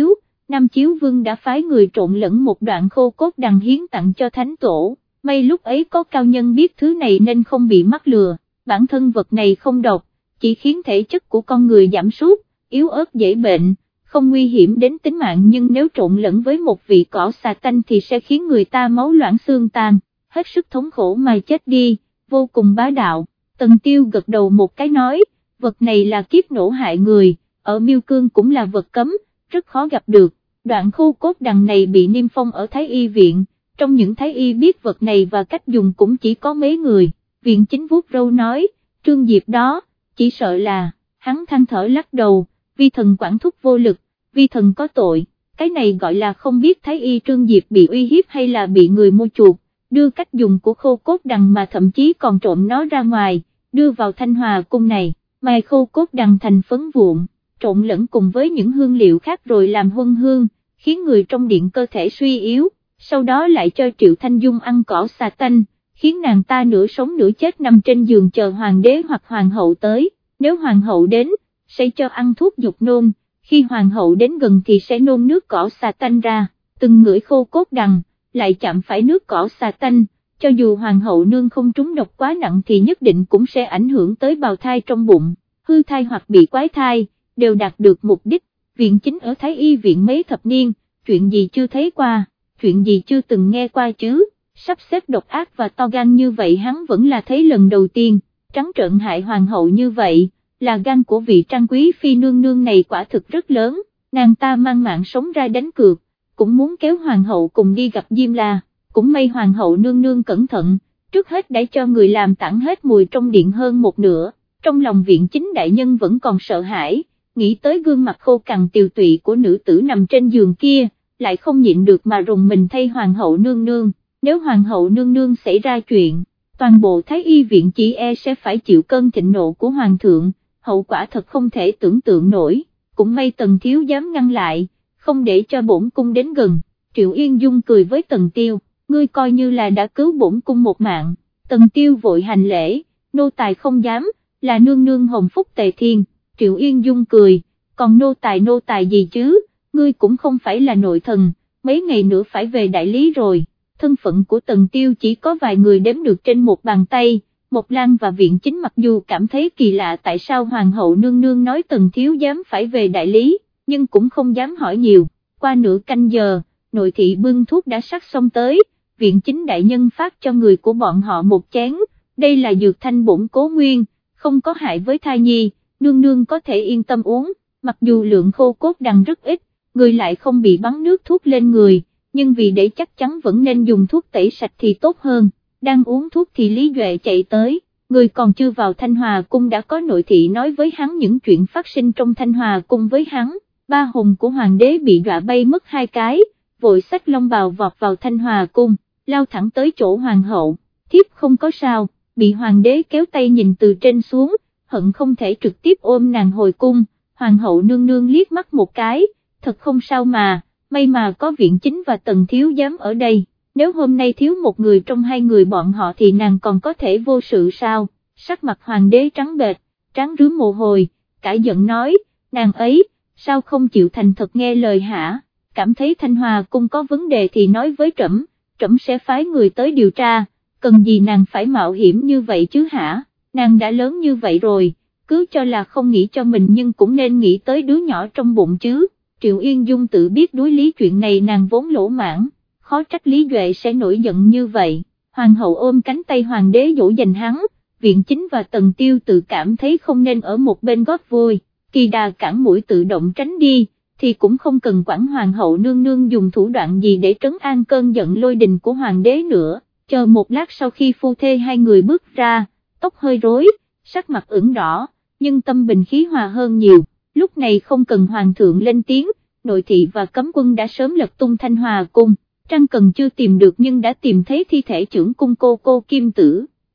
Nam Chiếu Vương đã phái người trộn lẫn một đoạn khô cốt đằng hiến tặng cho thánh tổ, may lúc ấy có cao nhân biết thứ này nên không bị mắc lừa, bản thân vật này không độc, chỉ khiến thể chất của con người giảm sút, yếu ớt dễ bệnh, không nguy hiểm đến tính mạng nhưng nếu trộn lẫn với một vị cỏ xà tanh thì sẽ khiến người ta máu loãng xương tan, hết sức thống khổ mà chết đi, vô cùng bá đạo. Tần Tiêu gật đầu một cái nói, vật này là kiếp nổ hại người, ở Miêu Cương cũng là vật cấm, rất khó gặp được, đoạn khô cốt đằng này bị niêm phong ở Thái Y viện, trong những Thái Y biết vật này và cách dùng cũng chỉ có mấy người, viện chính vuốt râu nói, Trương Diệp đó, chỉ sợ là, hắn than thở lắc đầu, vi thần quản thúc vô lực, vi thần có tội, cái này gọi là không biết Thái Y Trương Diệp bị uy hiếp hay là bị người mua chuộc, đưa cách dùng của khô cốt đằng mà thậm chí còn trộm nó ra ngoài, đưa vào Thanh Hòa cung này, mài khô cốt đằng thành phấn vụn, trộn lẫn cùng với những hương liệu khác rồi làm huân hương, khiến người trong điện cơ thể suy yếu, sau đó lại cho Triệu Thanh Dung ăn cỏ xà tanh, khiến nàng ta nửa sống nửa chết nằm trên giường chờ hoàng đế hoặc hoàng hậu tới, nếu hoàng hậu đến, sẽ cho ăn thuốc dục nôn, khi hoàng hậu đến gần thì sẽ nôn nước cỏ xà tanh ra, từng ngửi khô cốt đằng, lại chạm phải nước cỏ xà tanh, cho dù hoàng hậu nương không trúng độc quá nặng thì nhất định cũng sẽ ảnh hưởng tới bào thai trong bụng, hư thai hoặc bị quái thai, đều đạt được mục đích. Viện chính ở Thái Y viện mấy thập niên, chuyện gì chưa thấy qua, chuyện gì chưa từng nghe qua chứ, sắp xếp độc ác và to gan như vậy hắn vẫn là thấy lần đầu tiên, trắng trợn hại hoàng hậu như vậy, là gan của vị Trang quý phi nương nương này quả thực rất lớn, nàng ta mang mạng sống ra đánh cược, cũng muốn kéo hoàng hậu cùng đi gặp Diêm La, cũng may hoàng hậu nương nương cẩn thận, trước hết đã cho người làm tản hết mùi trong điện hơn một nửa, trong lòng viện chính đại nhân vẫn còn sợ hãi, nghĩ tới gương mặt khô cằn tiều tụy của nữ tử nằm trên giường kia, lại không nhịn được mà rùng mình thay hoàng hậu nương nương, nếu hoàng hậu nương nương xảy ra chuyện, toàn bộ Thái Y viện chỉ e sẽ phải chịu cơn thịnh nộ của hoàng thượng, hậu quả thật không thể tưởng tượng nổi, cũng may Tần Thiếu dám ngăn lại, không để cho bổn cung đến gần. Triệu Yên Dung cười với Tần Tiêu, ngươi coi như là đã cứu bổn cung một mạng. Tần Tiêu vội hành lễ, nô tài không dám, là nương nương hồng phúc tề thiên. Triệu Yên Dung cười, còn nô tài gì chứ, ngươi cũng không phải là nội thần, mấy ngày nữa phải về đại lý rồi. Thân phận của Tần Tiêu chỉ có vài người đếm được trên một bàn tay. Mộc Lan và viện chính mặc dù cảm thấy kỳ lạ tại sao hoàng hậu nương nương nói Tần Thiếu dám phải về đại lý, nhưng cũng không dám hỏi nhiều. Qua nửa canh giờ, nội thị bưng thuốc đã sắc xong tới, viện chính đại nhân phát cho người của bọn họ một chén, đây là dược thanh bổn cố nguyên, không có hại với thai nhi, nương nương có thể yên tâm uống, mặc dù lượng khô cốt đằng rất ít, người lại không bị bắn nước thuốc lên người, nhưng vì để chắc chắn vẫn nên dùng thuốc tẩy sạch thì tốt hơn. Đang uống thuốc thì Lý Duệ chạy tới, người còn chưa vào Thanh Hòa cung đã có nội thị nói với hắn những chuyện phát sinh trong Thanh Hòa cung với hắn, ba hùng của hoàng đế bị dọa bay mất hai cái, vội xách long bào vọt vào Thanh Hòa cung, lao thẳng tới chỗ hoàng hậu, thiếp không có sao, bị hoàng đế kéo tay nhìn từ trên xuống, hận không thể trực tiếp ôm nàng hồi cung, hoàng hậu nương nương liếc mắt một cái, thật không sao mà, may mà có viện chính và Tần Thiếu giám ở đây. Nếu hôm nay thiếu một người trong hai người bọn họ thì nàng còn có thể vô sự sao, sắc mặt hoàng đế trắng bệch, trán rứa mồ hôi, cãi giận nói, nàng ấy, sao không chịu thành thật nghe lời hả, cảm thấy Thanh Hòa cung có vấn đề thì nói với trẫm, trẫm sẽ phái người tới điều tra, cần gì nàng phải mạo hiểm như vậy chứ hả, nàng đã lớn như vậy rồi, cứ cho là không nghĩ cho mình nhưng cũng nên nghĩ tới đứa nhỏ trong bụng chứ. Triệu Yên Dung tự biết đối lý chuyện này nàng vốn lỗ mãn, khó trách Lý Duệ sẽ nổi giận như vậy. Hoàng hậu ôm cánh tay hoàng đế dỗ dành hắn, viện chính và Tần Tiêu tự cảm thấy không nên ở một bên góp vui, Kỳ Đà cản mũi tự động tránh đi, thì cũng không cần quản hoàng hậu nương nương dùng thủ đoạn gì để trấn an cơn giận lôi đình của hoàng đế nữa. Chờ một lát sau khi phu thê hai người bước ra, tóc hơi rối, sắc mặt ửng đỏ, nhưng tâm bình khí hòa hơn nhiều, lúc này không cần hoàng thượng lên tiếng, nội thị và cấm quân đã sớm lật tung Thanh Hòa cung. Trang Cần chưa tìm được nhưng đã tìm thấy thi thể trưởng cung cô Kim Tử,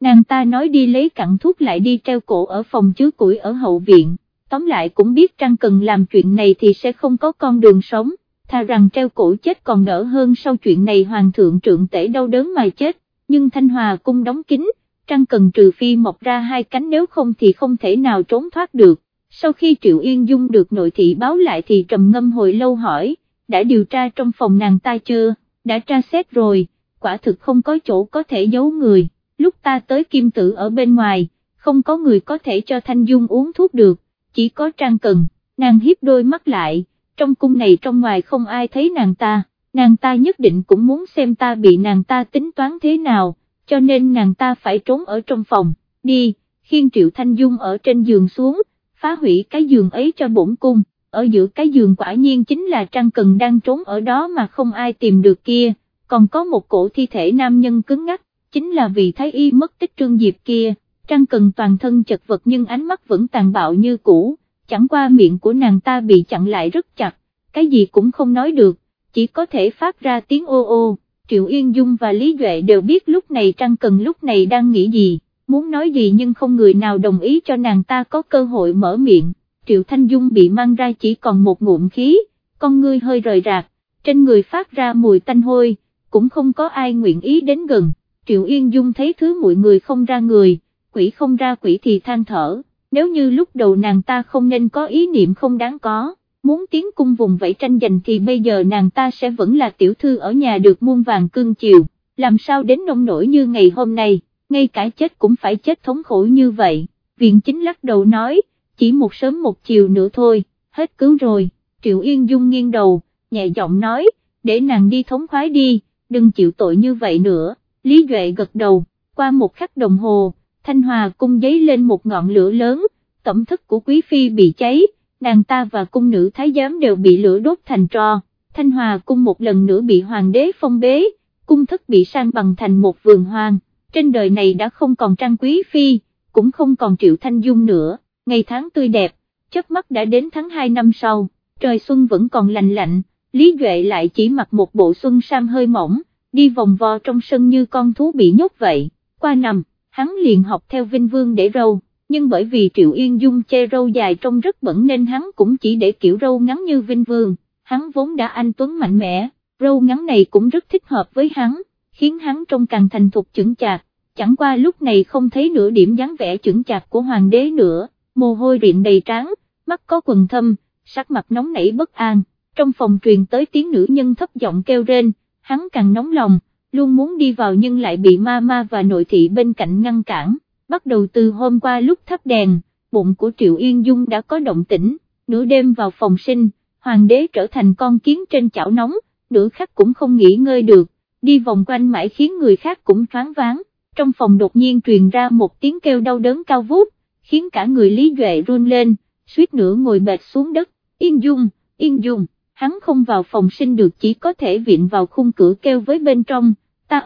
nàng ta nói đi lấy cặn thuốc lại đi treo cổ ở phòng chứa củi ở hậu viện, tóm lại cũng biết Trang Cần làm chuyện này thì sẽ không có con đường sống, thà rằng treo cổ chết còn đỡ hơn sau chuyện này hoàng thượng trượng tể đau đớn mà chết, nhưng Thanh Hòa cung đóng kín, Trang Cần trừ phi mọc ra hai cánh nếu không thì không thể nào trốn thoát được. Sau khi Triệu Yên Dung được nội thị báo lại thì trầm ngâm hồi lâu hỏi, đã điều tra trong phòng nàng ta chưa, đã tra xét rồi, quả thực không có chỗ có thể giấu người, lúc ta tới Kim Tự ở bên ngoài, không có người có thể cho Thanh Dung uống thuốc được, chỉ có Trang Cần, nàng hiếp đôi mắt lại, trong cung này trong ngoài không ai thấy nàng ta nhất định cũng muốn xem ta bị nàng ta tính toán thế nào, cho nên nàng ta phải trốn ở trong phòng, đi, khiêng Triệu Thanh Dung ở trên giường xuống, phá hủy cái giường ấy cho bổn cung, ở giữa cái giường quả nhiên chính là Trang Cần đang trốn ở đó mà không ai tìm được kia, còn có một cổ thi thể nam nhân cứng ngắc, chính là vị thái y mất tích Trương Diệp kia, Trang Cần toàn thân chật vật nhưng ánh mắt vẫn tàn bạo như cũ, chẳng qua miệng của nàng ta bị chặn lại rất chặt, cái gì cũng không nói được, chỉ có thể phát ra tiếng ô ô. Triệu Yên Dung và Lý Duệ đều biết lúc này Trang Cần lúc này đang nghĩ gì, muốn nói gì nhưng không người nào đồng ý cho nàng ta có cơ hội mở miệng. Triệu Thanh Dung bị mang ra chỉ còn một ngụm khí, con ngươi hơi rời rạc, trên người phát ra mùi tanh hôi, cũng không có ai nguyện ý đến gần. Triệu Yên Dung thấy thứ mọi người không ra người, quỷ không ra quỷ thì than thở, nếu như lúc đầu nàng ta không nên có ý niệm không đáng có, muốn tiến cung vùng vẫy tranh giành thì bây giờ nàng ta sẽ vẫn là tiểu thư ở nhà được muôn vàng cưng chiều, làm sao đến nông nổi như ngày hôm nay, ngay cả chết cũng phải chết thống khổ như vậy. Viện Chính lắc đầu nói, chỉ một sớm một chiều nữa thôi, hết cứu rồi. Triệu Yên Dung nghiêng đầu, nhẹ giọng nói, để nàng đi thống khoái đi, đừng chịu tội như vậy nữa. Lý Duệ gật đầu, qua một khắc đồng hồ, Thanh Hòa cung giấy lên một ngọn lửa lớn, tẩm thất của quý phi bị cháy, nàng ta và cung nữ thái giám đều bị lửa đốt thành tro. Thanh Hòa cung một lần nữa bị hoàng đế phong bế, cung thất bị san bằng thành một vườn hoang, trên đời này đã không còn Trang quý phi, cũng không còn Triệu Thanh Dung nữa. Ngày tháng tươi đẹp, chớp mắt đã đến tháng 2 năm sau, trời xuân vẫn còn lạnh lạnh, Lý Duệ lại chỉ mặc một bộ xuân sam hơi mỏng, đi vòng vo trong sân như con thú bị nhốt vậy. Qua năm, hắn liền học theo Vinh Vương để râu, nhưng bởi vì Triệu Yên Dung che râu dài trông rất bẩn nên hắn cũng chỉ để kiểu râu ngắn như Vinh Vương, hắn vốn đã anh tuấn mạnh mẽ, râu ngắn này cũng rất thích hợp với hắn, khiến hắn trông càng thành thục chững chạc, chẳng qua lúc này không thấy nửa điểm dáng vẻ chững chạc của hoàng đế nữa. Mồ hôi rịn đầy trán, mắt có quầng thâm, sắc mặt nóng nảy bất an, trong phòng truyền tới tiếng nữ nhân thấp giọng kêu rên, hắn càng nóng lòng, luôn muốn đi vào nhưng lại bị ma và nội thị bên cạnh ngăn cản. Bắt đầu từ hôm qua lúc thắp đèn, bụng của Triệu Yên Dung đã có động tĩnh, nửa đêm vào phòng sinh, hoàng đế trở thành con kiến trên chảo nóng, nửa khắc cũng không nghỉ ngơi được, đi vòng quanh mãi khiến người khác cũng choáng váng. Trong phòng đột nhiên truyền ra một tiếng kêu đau đớn cao vút, khiến cả người Lý Duệ run lên, suýt nữa ngồi bệt xuống đất. Yên Dung, hắn không vào phòng sinh được chỉ có thể viện vào khung cửa kêu với bên trong, ta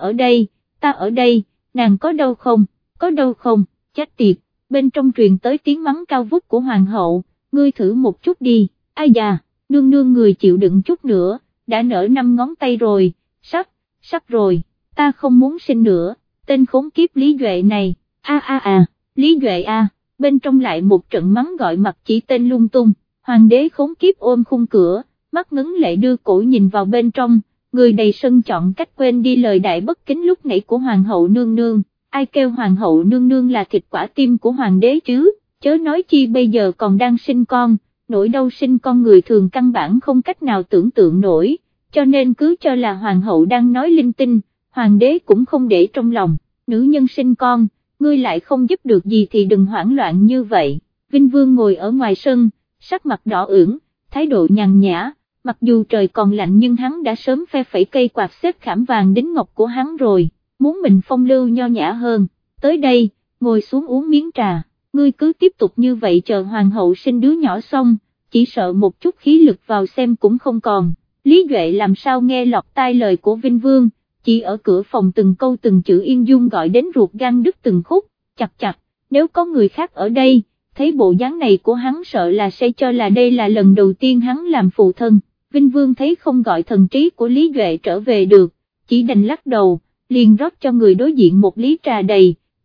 ở đây, nàng có đau không, chết tiệt, bên trong truyền tới tiếng mắng cao vút của hoàng hậu, ngươi thử một chút đi, ai da, nương nương người chịu đựng chút nữa, đã nở 5 ngón tay rồi, sắp rồi, ta không muốn sinh nữa, tên khốn kiếp Lý Duệ này, Lý Duệ bên trong lại một trận mắng gọi mặt chỉ tên lung tung, hoàng đế khốn kiếp ôm khung cửa, mắt ngấn lệ đưa cổ nhìn vào bên trong, người đầy sân chọn cách quên đi lời đại bất kính lúc nãy của hoàng hậu nương nương, ai kêu hoàng hậu nương nương là thịt quả tim của hoàng đế chứ, chớ nói chi bây giờ còn đang sinh con, nỗi đau sinh con người thường căn bản không cách nào tưởng tượng nổi, cho nên cứ cho là hoàng hậu đang nói linh tinh, hoàng đế cũng không để trong lòng, nữ nhân sinh con, ngươi lại không giúp được gì thì đừng hoảng loạn như vậy. Vinh Vương ngồi ở ngoài sân, sắc mặt đỏ ửng, thái độ nhàn nhã, mặc dù trời còn lạnh nhưng hắn đã sớm phe phẩy cây quạt xếp khảm vàng đính ngọc của hắn rồi, muốn mình phong lưu nho nhã hơn, tới đây, ngồi xuống uống miếng trà, ngươi cứ tiếp tục như vậy chờ hoàng hậu sinh đứa nhỏ xong, chỉ sợ một chút khí lực vào xem cũng không còn. Lý Duệ làm sao nghe lọt tai lời của Vinh Vương, chỉ ở cửa phòng từng câu từng chữ Yên Dung gọi đến ruột gan đứt từng khúc, chặt, nếu có người khác ở đây, thấy bộ dáng này của hắn sợ là sẽ cho là đây là lần đầu tiên hắn làm phụ thân. Vinh Vương thấy không gọi thần trí của Lý Duệ trở về được, chỉ đành lắc đầu, liền rót cho người đối diện một ly trà đầy,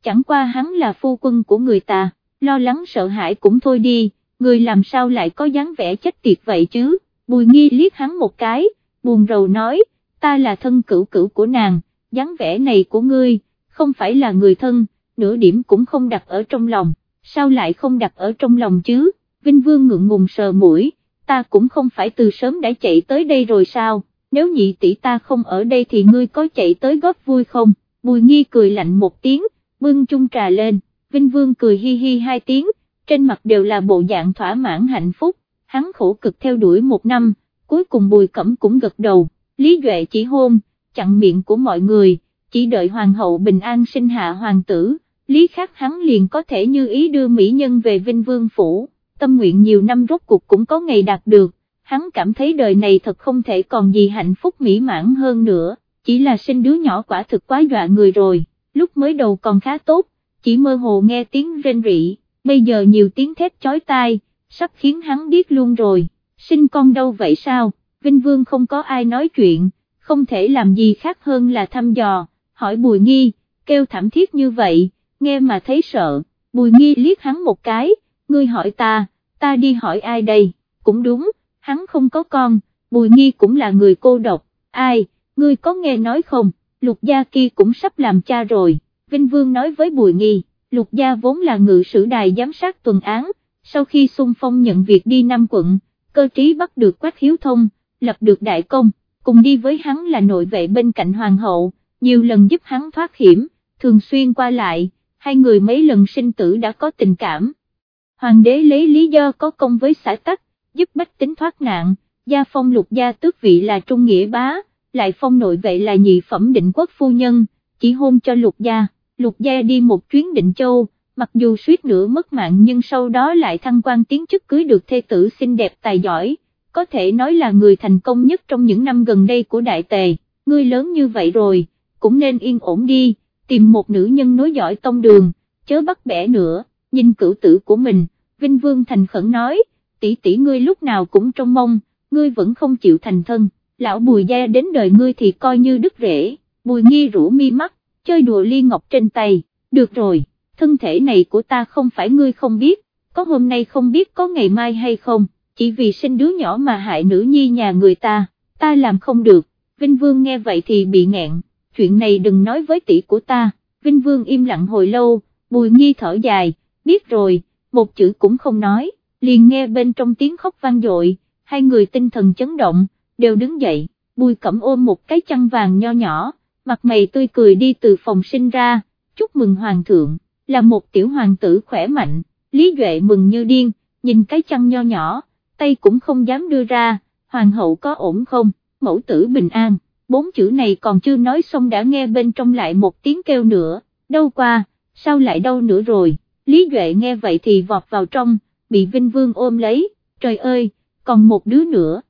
chẳng qua hắn là phu quân của người ta, lo lắng sợ hãi cũng thôi đi, người làm sao lại có dáng vẻ chết tiệt vậy chứ. Bùi Nghi liếc hắn một cái, buồn rầu nói, ta là thân cửu cửu của nàng, dáng vẻ này của ngươi, không phải là người thân, nửa điểm cũng không đặt ở trong lòng, sao lại không đặt ở trong lòng chứ. Vinh Vương ngượng ngùng sờ mũi, ta cũng không phải từ sớm đã chạy tới đây rồi sao, nếu nhị tỷ ta không ở đây thì ngươi có chạy tới góp vui không. Bùi Nghi cười lạnh một tiếng, bưng chung trà lên, Vinh Vương cười hi hi hai tiếng, trên mặt đều là bộ dạng thỏa mãn hạnh phúc, hắn khổ cực theo đuổi một năm, cuối cùng Bùi Cẩm cũng gật đầu, Lý Duệ chỉ hôn, chặn miệng của mọi người, chỉ đợi hoàng hậu bình an sinh hạ hoàng tử, Lý Khắc hắn liền có thể như ý đưa mỹ nhân về Vinh Vương phủ, tâm nguyện nhiều năm rốt cuộc cũng có ngày đạt được, hắn cảm thấy đời này thật không thể còn gì hạnh phúc mỹ mãn hơn nữa, chỉ là sinh đứa nhỏ quả thực quá dọa người rồi, lúc mới đầu còn khá tốt, chỉ mơ hồ nghe tiếng rên rỉ, bây giờ nhiều tiếng thét chói tai, sắp khiến hắn điếc luôn rồi, sinh con đâu vậy sao, Vinh Vương không có ai nói chuyện, không thể làm gì khác hơn là thăm dò, hỏi Bùi Nghi, kêu thảm thiết như vậy, nghe mà thấy sợ, Bùi Nghi liếc hắn một cái, ngươi hỏi ta đi hỏi ai đây, cũng đúng, hắn không có con, Bùi Nghi cũng là người cô độc, ai, ngươi có nghe nói không, Lục gia kia cũng sắp làm cha rồi, Vinh Vương nói với Bùi Nghi, Lục gia vốn là ngự sử đài giám sát tuần án, sau khi xung phong nhận việc đi Nam quận, cơ trí bắt được Quách Hiếu Thông, lập được đại công, cùng đi với hắn là nội vệ bên cạnh hoàng hậu, nhiều lần giúp hắn thoát hiểm, thường xuyên qua lại, hai người mấy lần sinh tử đã có tình cảm. Hoàng đế lấy lý do có công với xã tắc, giúp bách tính thoát nạn, gia phong Lục gia tước vị là trung nghĩa bá, lại phong nội vệ là nhị phẩm định quốc phu nhân, chỉ hôn cho Lục gia đi một chuyến Định Châu, mặc dù suýt nữa mất mạng nhưng sau đó lại thăng quan tiến chức cưới được thê tử xinh đẹp tài giỏi, có thể nói là người thành công nhất trong những năm gần đây của Đại Tề, ngươi lớn như vậy rồi, cũng nên yên ổn đi, tìm một nữ nhân nối dõi tông đường, chớ bắt bẻ nữa, nhìn cửu tử của mình, Vinh Vương thành khẩn nói, tỷ tỷ ngươi lúc nào cũng trông mong, ngươi vẫn không chịu thành thân, lão Bùi gia đến đời ngươi thì coi như đứt rễ, Bùi Nghi rũ mi mắt, chơi đùa ly ngọc trên tay, được rồi, thân thể này của ta không phải ngươi không biết, có hôm nay không biết có ngày mai hay không, chỉ vì sinh đứa nhỏ mà hại nữ nhi nhà người ta làm không được. Vinh Vương nghe vậy thì bị nghẹn, chuyện này đừng nói với tỷ của ta. Vinh Vương im lặng hồi lâu, Bùi Nghi thở dài, biết rồi, một chữ cũng không nói, liền nghe bên trong tiếng khóc vang dội, hai người tinh thần chấn động, đều đứng dậy, Bùi Cẩm ôm một cái chăn vàng nho nhỏ, mặt mày tươi cười đi từ phòng sinh ra, chúc mừng hoàng thượng, là một tiểu hoàng tử khỏe mạnh, Lý Duệ mừng như điên, nhìn cái chăn nho nhỏ, tay cũng không dám đưa ra, hoàng hậu có ổn không, mẫu tử bình an, 4 chữ này còn chưa nói xong đã nghe bên trong lại một tiếng kêu nữa, đau qua, sao lại đau nữa rồi, Lý Duệ nghe vậy thì vọt vào trong, bị Vinh Vương ôm lấy, trời ơi, còn một đứa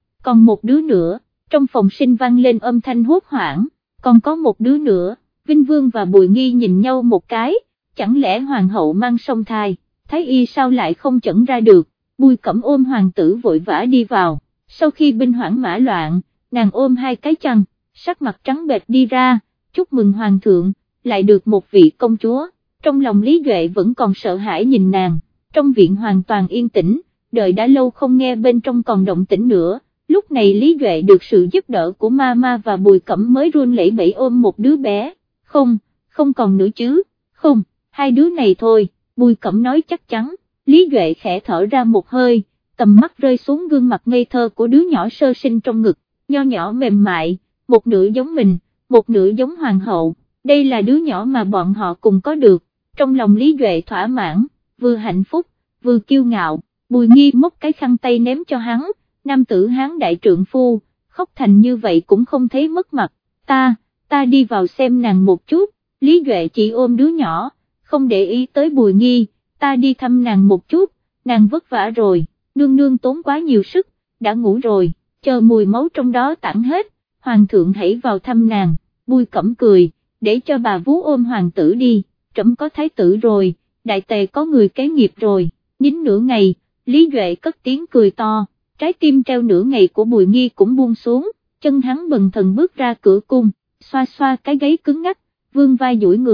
nữa, trong phòng sinh vang lên âm thanh hốt hoảng, còn có một đứa nữa, Vinh Vương và Bùi Nghi nhìn nhau một cái, chẳng lẽ hoàng hậu mang song thai, thái y sao lại không chẩn ra được, Bùi Cẩm ôm hoàng tử vội vã đi vào, sau khi binh hoảng mã loạn, nàng ôm hai cái chăn, sắc mặt trắng bệch đi ra, chúc mừng hoàng thượng, lại được một vị công chúa, trong lòng Lý Duệ vẫn còn sợ hãi nhìn nàng, trong viện hoàn toàn yên tĩnh, đợi đã lâu không nghe bên trong còn động tĩnh nữa, lúc này Lý Duệ được sự giúp đỡ của Mama và Bùi Cẩm mới run lẩy bẩy ôm một đứa bé, không còn nữa chứ, không, hai đứa này thôi, Bùi Cẩm nói chắc chắn, Lý Duệ khẽ thở ra một hơi, tầm mắt rơi xuống gương mặt ngây thơ của đứa nhỏ sơ sinh trong ngực, nho nhỏ mềm mại, một nửa giống mình, một nửa giống hoàng hậu, đây là đứa nhỏ mà bọn họ cùng có được, trong lòng Lý Duệ thỏa mãn, vừa hạnh phúc, vừa kiêu ngạo, Bùi Nghi móc cái khăn tay ném cho hắn, nam tử Hán đại trượng phu, khóc thành như vậy cũng không thấy mất mặt, ta đi vào xem nàng một chút, Lý Duệ chỉ ôm đứa nhỏ, không để ý tới Bùi Nghi, ta đi thăm nàng một chút, nàng vất vả rồi, nương nương tốn quá nhiều sức, đã ngủ rồi, chờ mùi máu trong đó tản hết, hoàng thượng hãy vào thăm nàng, Bùi Cẩm cười, để cho bà vú ôm hoàng tử đi, trẫm có thái tử rồi, Đại Tề có người kế nghiệp rồi, nín nửa ngày, Lý Duệ cất tiếng cười to, trái tim treo nửa ngày của Bùi Nghi cũng buông xuống, chân hắn bần thần bước ra cửa cung, xoa xoa cái gáy cứng ngắc, vương vai duỗi người,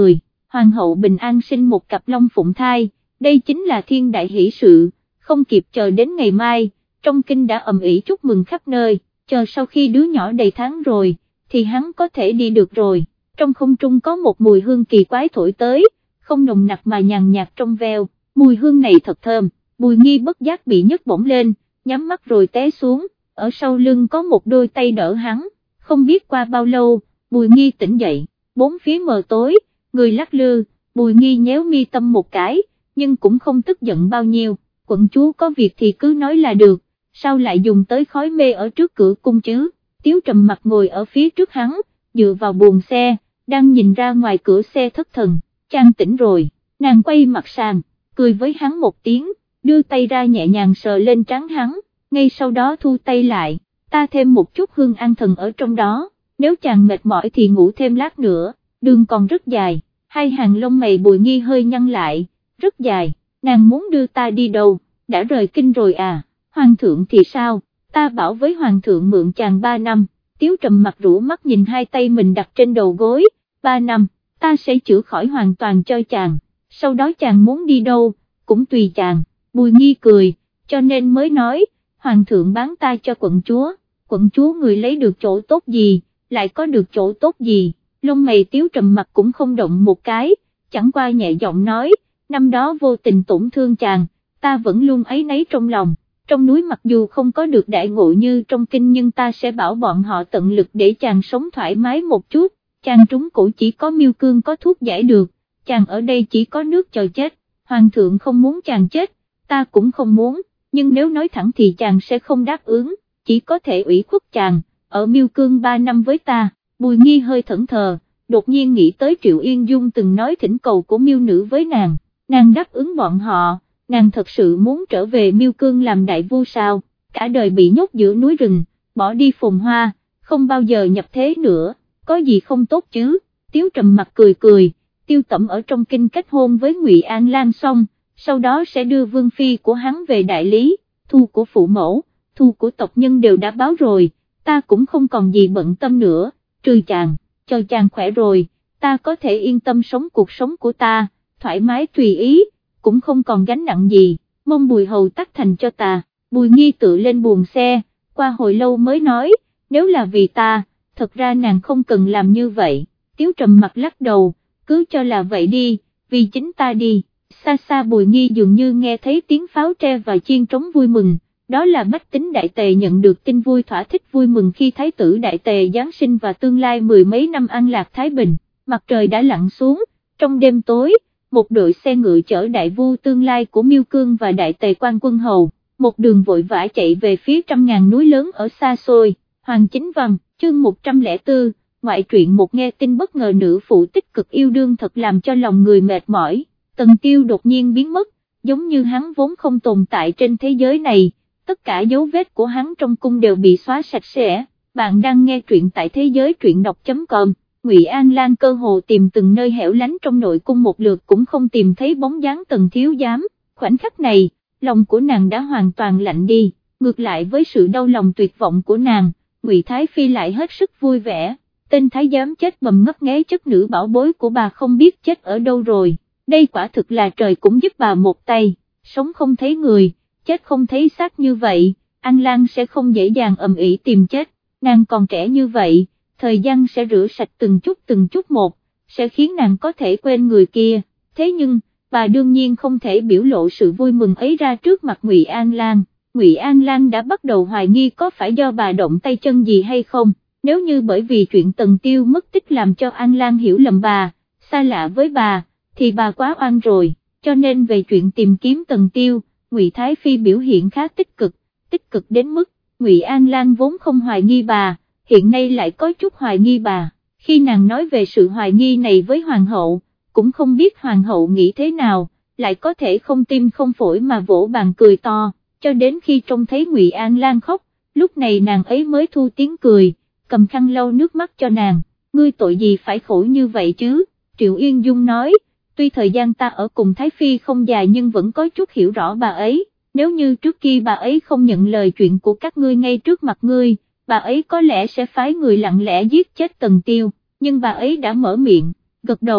hoàng hậu bình an sinh một cặp long phụng thai, đây chính là thiên đại hỷ sự, không kịp chờ đến ngày mai, trong kinh đã ầm ĩ chúc mừng khắp nơi, chờ sau khi đứa nhỏ đầy tháng rồi, thì hắn có thể đi được rồi. Trong không trung có một mùi hương kỳ quái thổi tới, không nồng nặc mà nhàn nhạt trong veo, mùi hương này thật thơm, Bùi Nghi bất giác bị nhấc bổng lên, nhắm mắt rồi té xuống, ở sau lưng có một đôi tay đỡ hắn, không biết qua bao lâu, Bùi Nghi tỉnh dậy, bốn phía mờ tối, người lắc lư, Bùi Nghi nhéo mi tâm một cái, nhưng cũng không tức giận bao nhiêu, quận chúa có việc thì cứ nói là được, sao lại dùng tới khói mê ở trước cửa cung chứ. Tiếu Trầm Mặc ngồi ở phía trước hắn, dựa vào buồng xe, đang nhìn ra ngoài cửa xe thất thần, chàng tỉnh rồi, nàng quay mặt sang, cười với hắn một tiếng, đưa tay ra nhẹ nhàng sờ lên trán hắn, ngay sau đó thu tay lại, ta thêm một chút hương an thần ở trong đó, nếu chàng mệt mỏi thì ngủ thêm lát nữa, đường còn rất dài, hai hàng lông mày Bùi Nghi hơi nhăn lại, rất dài, nàng muốn đưa ta đi đâu, đã rời kinh rồi à, hoàng thượng thì sao, ta bảo với hoàng thượng mượn chàng 3 năm, Tiếu Trầm Mặc rũ mắt nhìn hai tay mình đặt trên đầu gối, 3 năm, ta sẽ chữa khỏi hoàn toàn cho chàng, sau đó chàng muốn đi đâu, cũng tùy chàng, Bùi Nghi cười, cho nên mới nói, hoàng thượng bán ta cho quận chúa người lấy được chỗ tốt gì, lại có được chỗ tốt gì, lông mày Tiếu Trầm Mặc cũng không động một cái, chẳng qua nhẹ giọng nói, năm đó vô tình tổn thương chàng, ta vẫn luôn áy náy trong lòng, trong núi mặc dù không có được đại ngộ như trong kinh nhưng ta sẽ bảo bọn họ tận lực để chàng sống thoải mái một chút, chàng trúng cổ chỉ có Miêu Cương có thuốc giải được, chàng ở đây chỉ có nước chờ chết, hoàng thượng không muốn chàng chết, ta cũng không muốn, nhưng nếu nói thẳng thì chàng sẽ không đáp ứng, chỉ có thể ủy khuất chàng, ở Miêu Cương 3 năm với ta. Bùi Nghi hơi thẫn thờ, đột nhiên nghĩ tới Triệu Yên Dung từng nói thỉnh cầu của Miêu nữ với nàng đáp ứng bọn họ, nàng thật sự muốn trở về Miêu Cương làm đại vua sao, cả đời bị nhốt giữa núi rừng, bỏ đi phồn hoa, không bao giờ nhập thế nữa, có gì không tốt chứ. Tiếu Trầm Mặc cười cười, Tiêu Tẩm ở trong kinh kết hôn với Ngụy An Lan xong, sau đó sẽ đưa vương phi của hắn về đại lý, thu của phụ mẫu, thu của tộc nhân đều đã báo rồi, ta cũng không còn gì bận tâm nữa, trừ chàng, cho chàng khỏe rồi, ta có thể yên tâm sống cuộc sống của ta, thoải mái tùy ý, cũng không còn gánh nặng gì, mong Bùi hầu tắc thành cho ta. Bùi Nghi tự lên buồng xe, qua hồi lâu mới nói, nếu là vì ta, thật ra nàng không cần làm như vậy. Tiếu Trầm Mặc lắc đầu, cứ cho là vậy đi, vì chính ta đi. Xa xa Bùi Nghi dường như nghe thấy tiếng pháo tre và chiên trống vui mừng, đó là bách tính Đại Tề nhận được tin vui thỏa thích vui mừng khi Thái tử Đại Tề Giáng sinh và tương lai mười mấy năm an lạc thái bình. Mặt trời đã lặn xuống, trong đêm tối, một đội xe ngựa chở đại vua tương lai của Miêu Cương và Đại Tề Quan Quân Hầu, một đường vội vã chạy về phía 100.000 núi lớn ở xa xôi. Hoàng Chính Văn, chương 104, ngoại truyện. Một nghe tin bất ngờ nữ phụ tích cực yêu đương thật làm cho lòng người mệt mỏi. Tần Tiêu đột nhiên biến mất, giống như hắn vốn không tồn tại trên thế giới này, tất cả dấu vết của hắn trong cung đều bị xóa sạch sẽ. Bạn đang nghe truyện tại thế giới truyện đọc.com. Ngụy An Lan cơ hồ tìm từng nơi hẻo lánh trong nội cung một lượt cũng không tìm thấy bóng dáng Tần thiếu giám, khoảnh khắc này, lòng của nàng đã hoàn toàn lạnh đi, ngược lại với sự đau lòng tuyệt vọng của nàng, Ngụy Thái Phi lại hết sức vui vẻ, tên thái giám chết bầm ngấp nghé chất nữ bảo bối của bà không biết chết ở đâu rồi, đây quả thực là trời cũng giúp bà một tay, sống không thấy người, chết không thấy xác như vậy, An Lan sẽ không dễ dàng ầm ĩ tìm chết, nàng còn trẻ như vậy. Thời gian sẽ rửa sạch từng chút một, sẽ khiến nàng có thể quên người kia, thế nhưng, bà đương nhiên không thể biểu lộ sự vui mừng ấy ra trước mặt Ngụy An Lan. Ngụy An Lan đã bắt đầu hoài nghi có phải do bà động tay chân gì hay không, nếu như bởi vì chuyện Tần Tiêu mất tích làm cho An Lan hiểu lầm bà, xa lạ với bà, thì bà quá oan rồi, cho nên về chuyện tìm kiếm Tần Tiêu, Ngụy Thái Phi biểu hiện khá tích cực đến mức, Ngụy An Lan vốn không hoài nghi bà, hiện nay lại có chút hoài nghi bà, khi nàng nói về sự hoài nghi này với hoàng hậu, cũng không biết hoàng hậu nghĩ thế nào, lại có thể không tim không phổi mà vỗ bàn cười to, cho đến khi trông thấy Ngụy An Lan khóc, lúc này nàng ấy mới thu tiếng cười, cầm khăn lau nước mắt cho nàng, ngươi tội gì phải khổ như vậy chứ, Triệu Yên Dung nói, tuy thời gian ta ở cùng Thái Phi không dài nhưng vẫn có chút hiểu rõ bà ấy, nếu như trước kia bà ấy không nhận lời chuyện của các ngươi ngay trước mặt ngươi, bà ấy có lẽ sẽ phái người lặng lẽ giết chết Tần Tiêu, nhưng bà ấy đã mở miệng, gật đầu,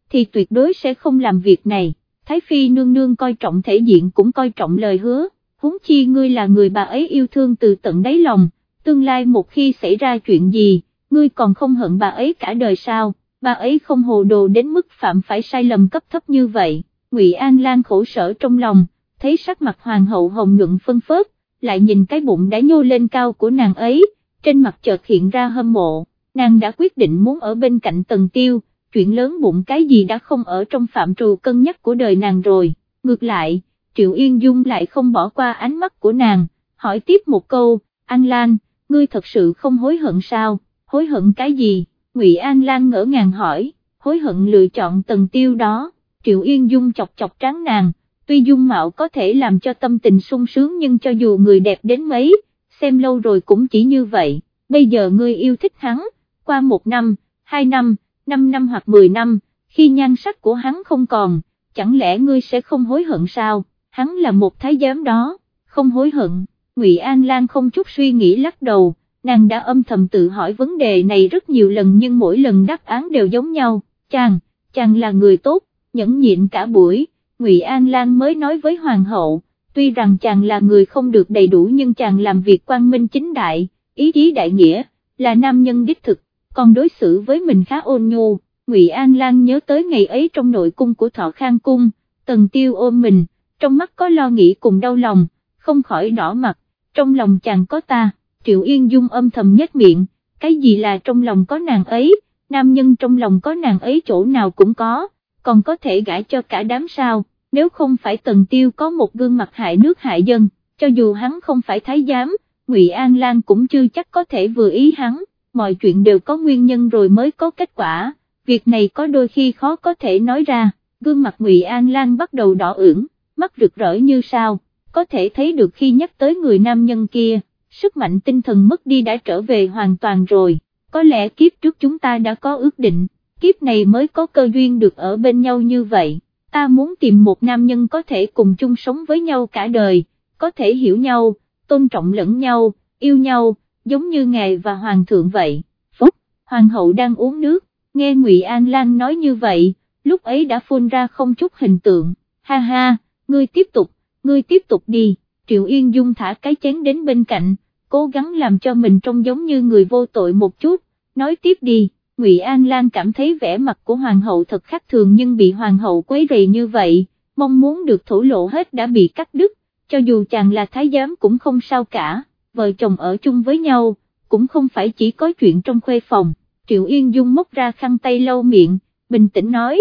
thì tuyệt đối sẽ không làm việc này. Thái Phi nương nương coi trọng thể diện cũng coi trọng lời hứa, huống chi ngươi là người bà ấy yêu thương từ tận đáy lòng, tương lai một khi xảy ra chuyện gì, ngươi còn không hận bà ấy cả đời sao? Bà ấy không hồ đồ đến mức phạm phải sai lầm cấp thấp như vậy. Ngụy An Lan khổ sở trong lòng, thấy sắc mặt hoàng hậu hồng nhuận phân phớt, lại nhìn cái bụng đã nhô lên cao của nàng ấy, trên mặt chợt hiện ra hâm mộ. Nàng đã quyết định muốn ở bên cạnh Tần Tiêu, chuyện lớn bụng cái gì đã không ở trong phạm trù cân nhắc của đời nàng rồi. Ngược lại, Triệu Yên Dung lại không bỏ qua ánh mắt của nàng, hỏi tiếp một câu, An Lan, ngươi thật sự không hối hận sao? Hối hận cái gì? Ngụy An Lan ngỡ ngàng hỏi, hối hận lựa chọn Tần Tiêu đó. Triệu Yên Dung chọc chọc trán nàng, tuy dung mạo có thể làm cho tâm tình sung sướng nhưng cho dù người đẹp đến mấy, xem lâu rồi cũng chỉ như vậy. Bây giờ ngươi yêu thích hắn, qua 1 năm, 2 năm, 5 năm hoặc 10 năm, khi nhan sắc của hắn không còn, chẳng lẽ ngươi sẽ không hối hận sao? Hắn là một thái giám đó, không hối hận. Ngụy An Lan không chút suy nghĩ lắc đầu, nàng đã âm thầm tự hỏi vấn đề này rất nhiều lần nhưng mỗi lần đáp án đều giống nhau, chàng là người tốt, nhẫn nhịn cả buổi. Ngụy An Lan mới nói với hoàng hậu, tuy rằng chàng là người không được đầy đủ nhưng chàng làm việc quang minh chính đại, ý chí đại nghĩa, là nam nhân đích thực, còn đối xử với mình khá ôn nhu. Ngụy An Lan nhớ tới ngày ấy trong nội cung của Thọ Khang cung, Tần Tiêu ôm mình, trong mắt có lo nghĩ cùng đau lòng, không khỏi đỏ mặt, trong lòng chàng có ta. Triệu Yên Dung âm thầm nhếch miệng, cái gì là trong lòng có nàng ấy, nam nhân trong lòng có nàng ấy chỗ nào cũng có, còn có thể gả cho cả đám sao? Nếu không phải Tần Tiêu có một gương mặt hại nước hại dân, cho dù hắn không phải thái giám, Ngụy An Lan cũng chưa chắc có thể vừa ý hắn, mọi chuyện đều có nguyên nhân rồi mới có kết quả, việc này có đôi khi khó có thể nói ra. Gương mặt Ngụy An Lan bắt đầu đỏ ửng, mắt rực rỡ như sao, có thể thấy được khi nhắc tới người nam nhân kia, sức mạnh tinh thần mất đi đã trở về hoàn toàn rồi. Có lẽ kiếp trước chúng ta đã có ước định, kiếp này mới có cơ duyên được ở bên nhau như vậy. Ta muốn tìm một nam nhân có thể cùng chung sống với nhau cả đời, có thể hiểu nhau, tôn trọng lẫn nhau, yêu nhau, giống như ngài và hoàng thượng vậy. Phúc, hoàng hậu đang uống nước, nghe Ngụy An Lan nói như vậy, lúc ấy đã phun ra không chút hình tượng. Ha ha, ngươi tiếp tục đi. Triệu Yên Dung thả cái chén đến bên cạnh, cố gắng làm cho mình trông giống như người vô tội một chút, nói tiếp đi. Ngụy An Lan cảm thấy vẻ mặt của hoàng hậu thật khác thường nhưng bị hoàng hậu quấy rầy như vậy, mong muốn được thổ lộ hết đã bị cắt đứt, cho dù chàng là thái giám cũng không sao cả, vợ chồng ở chung với nhau, cũng không phải chỉ có chuyện trong khuê phòng. Triệu Yên Dung móc ra khăn tay lau miệng, bình tĩnh nói,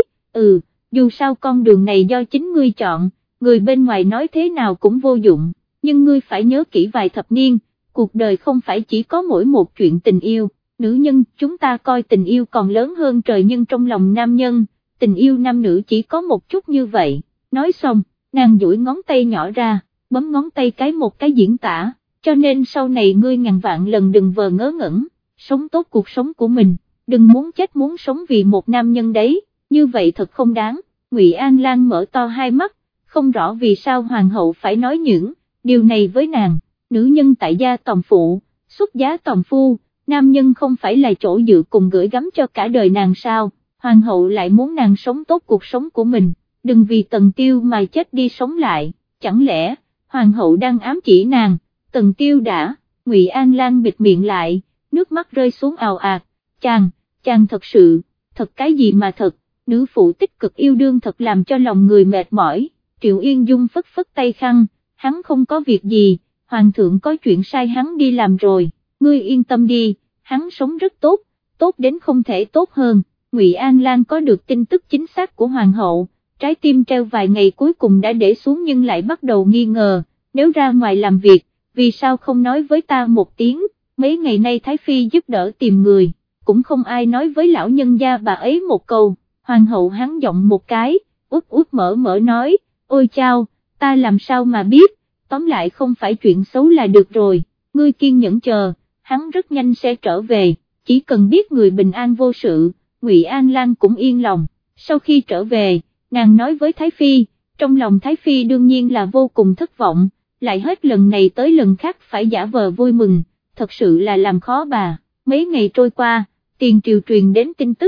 dù sao con đường này do chính ngươi chọn, người bên ngoài nói thế nào cũng vô dụng, nhưng ngươi phải nhớ kỹ vài thập niên, cuộc đời không phải chỉ có mỗi một chuyện tình yêu. Nữ nhân chúng ta coi tình yêu còn lớn hơn trời nhưng trong lòng nam nhân, tình yêu nam nữ chỉ có một chút như vậy. Nói xong, nàng duỗi ngón tay nhỏ ra, bấm ngón tay cái một cái diễn tả, cho nên sau này ngươi ngàn vạn lần đừng vờ ngớ ngẩn, sống tốt cuộc sống của mình, đừng muốn chết muốn sống vì một nam nhân đấy, như vậy thật không đáng. Ngụy An Lan mở to hai mắt, không rõ vì sao hoàng hậu phải nói những điều này với nàng. Nữ nhân tại gia tòng phụ, xuất giá tòng phu, nam nhân không phải là chỗ dựa cùng gửi gắm cho cả đời nàng sao? Hoàng hậu lại muốn nàng sống tốt cuộc sống của mình, đừng vì Tần Tiêu mà chết đi sống lại, chẳng lẽ hoàng hậu đang ám chỉ nàng? Tần Tiêu đã. Ngụy An Lan bịt miệng lại, nước mắt rơi xuống ào ạt, chàng thật sự, thật cái gì mà thật, nữ phụ tích cực yêu đương thật làm cho lòng người mệt mỏi. Triệu Yên Dung phất phất tay khăn, hắn không có việc gì, hoàng thượng có chuyện sai hắn đi làm rồi, ngươi yên tâm đi, hắn sống rất tốt, tốt đến không thể tốt hơn. Ngụy An Lan có được tin tức chính xác của hoàng hậu, trái tim treo vài ngày cuối cùng đã để xuống nhưng lại bắt đầu nghi ngờ, nếu ra ngoài làm việc, vì sao không nói với ta một tiếng? Mấy ngày nay Thái Phi giúp đỡ tìm người, cũng không ai nói với lão nhân gia bà ấy một câu. Hoàng hậu hắn giọng một cái, út mở nói, ôi chao, ta làm sao mà biết, tóm lại không phải chuyện xấu là được rồi, ngươi kiên nhẫn chờ, hắn rất nhanh sẽ trở về, chỉ cần biết người bình an vô sự. Ngụy An Lan cũng yên lòng. Sau khi trở về, nàng nói với Thái Phi, trong lòng Thái Phi đương nhiên là vô cùng thất vọng, lại hết lần này tới lần khác phải giả vờ vui mừng, thật sự là làm khó bà. Mấy ngày trôi qua, tiền triều truyền đến tin tức,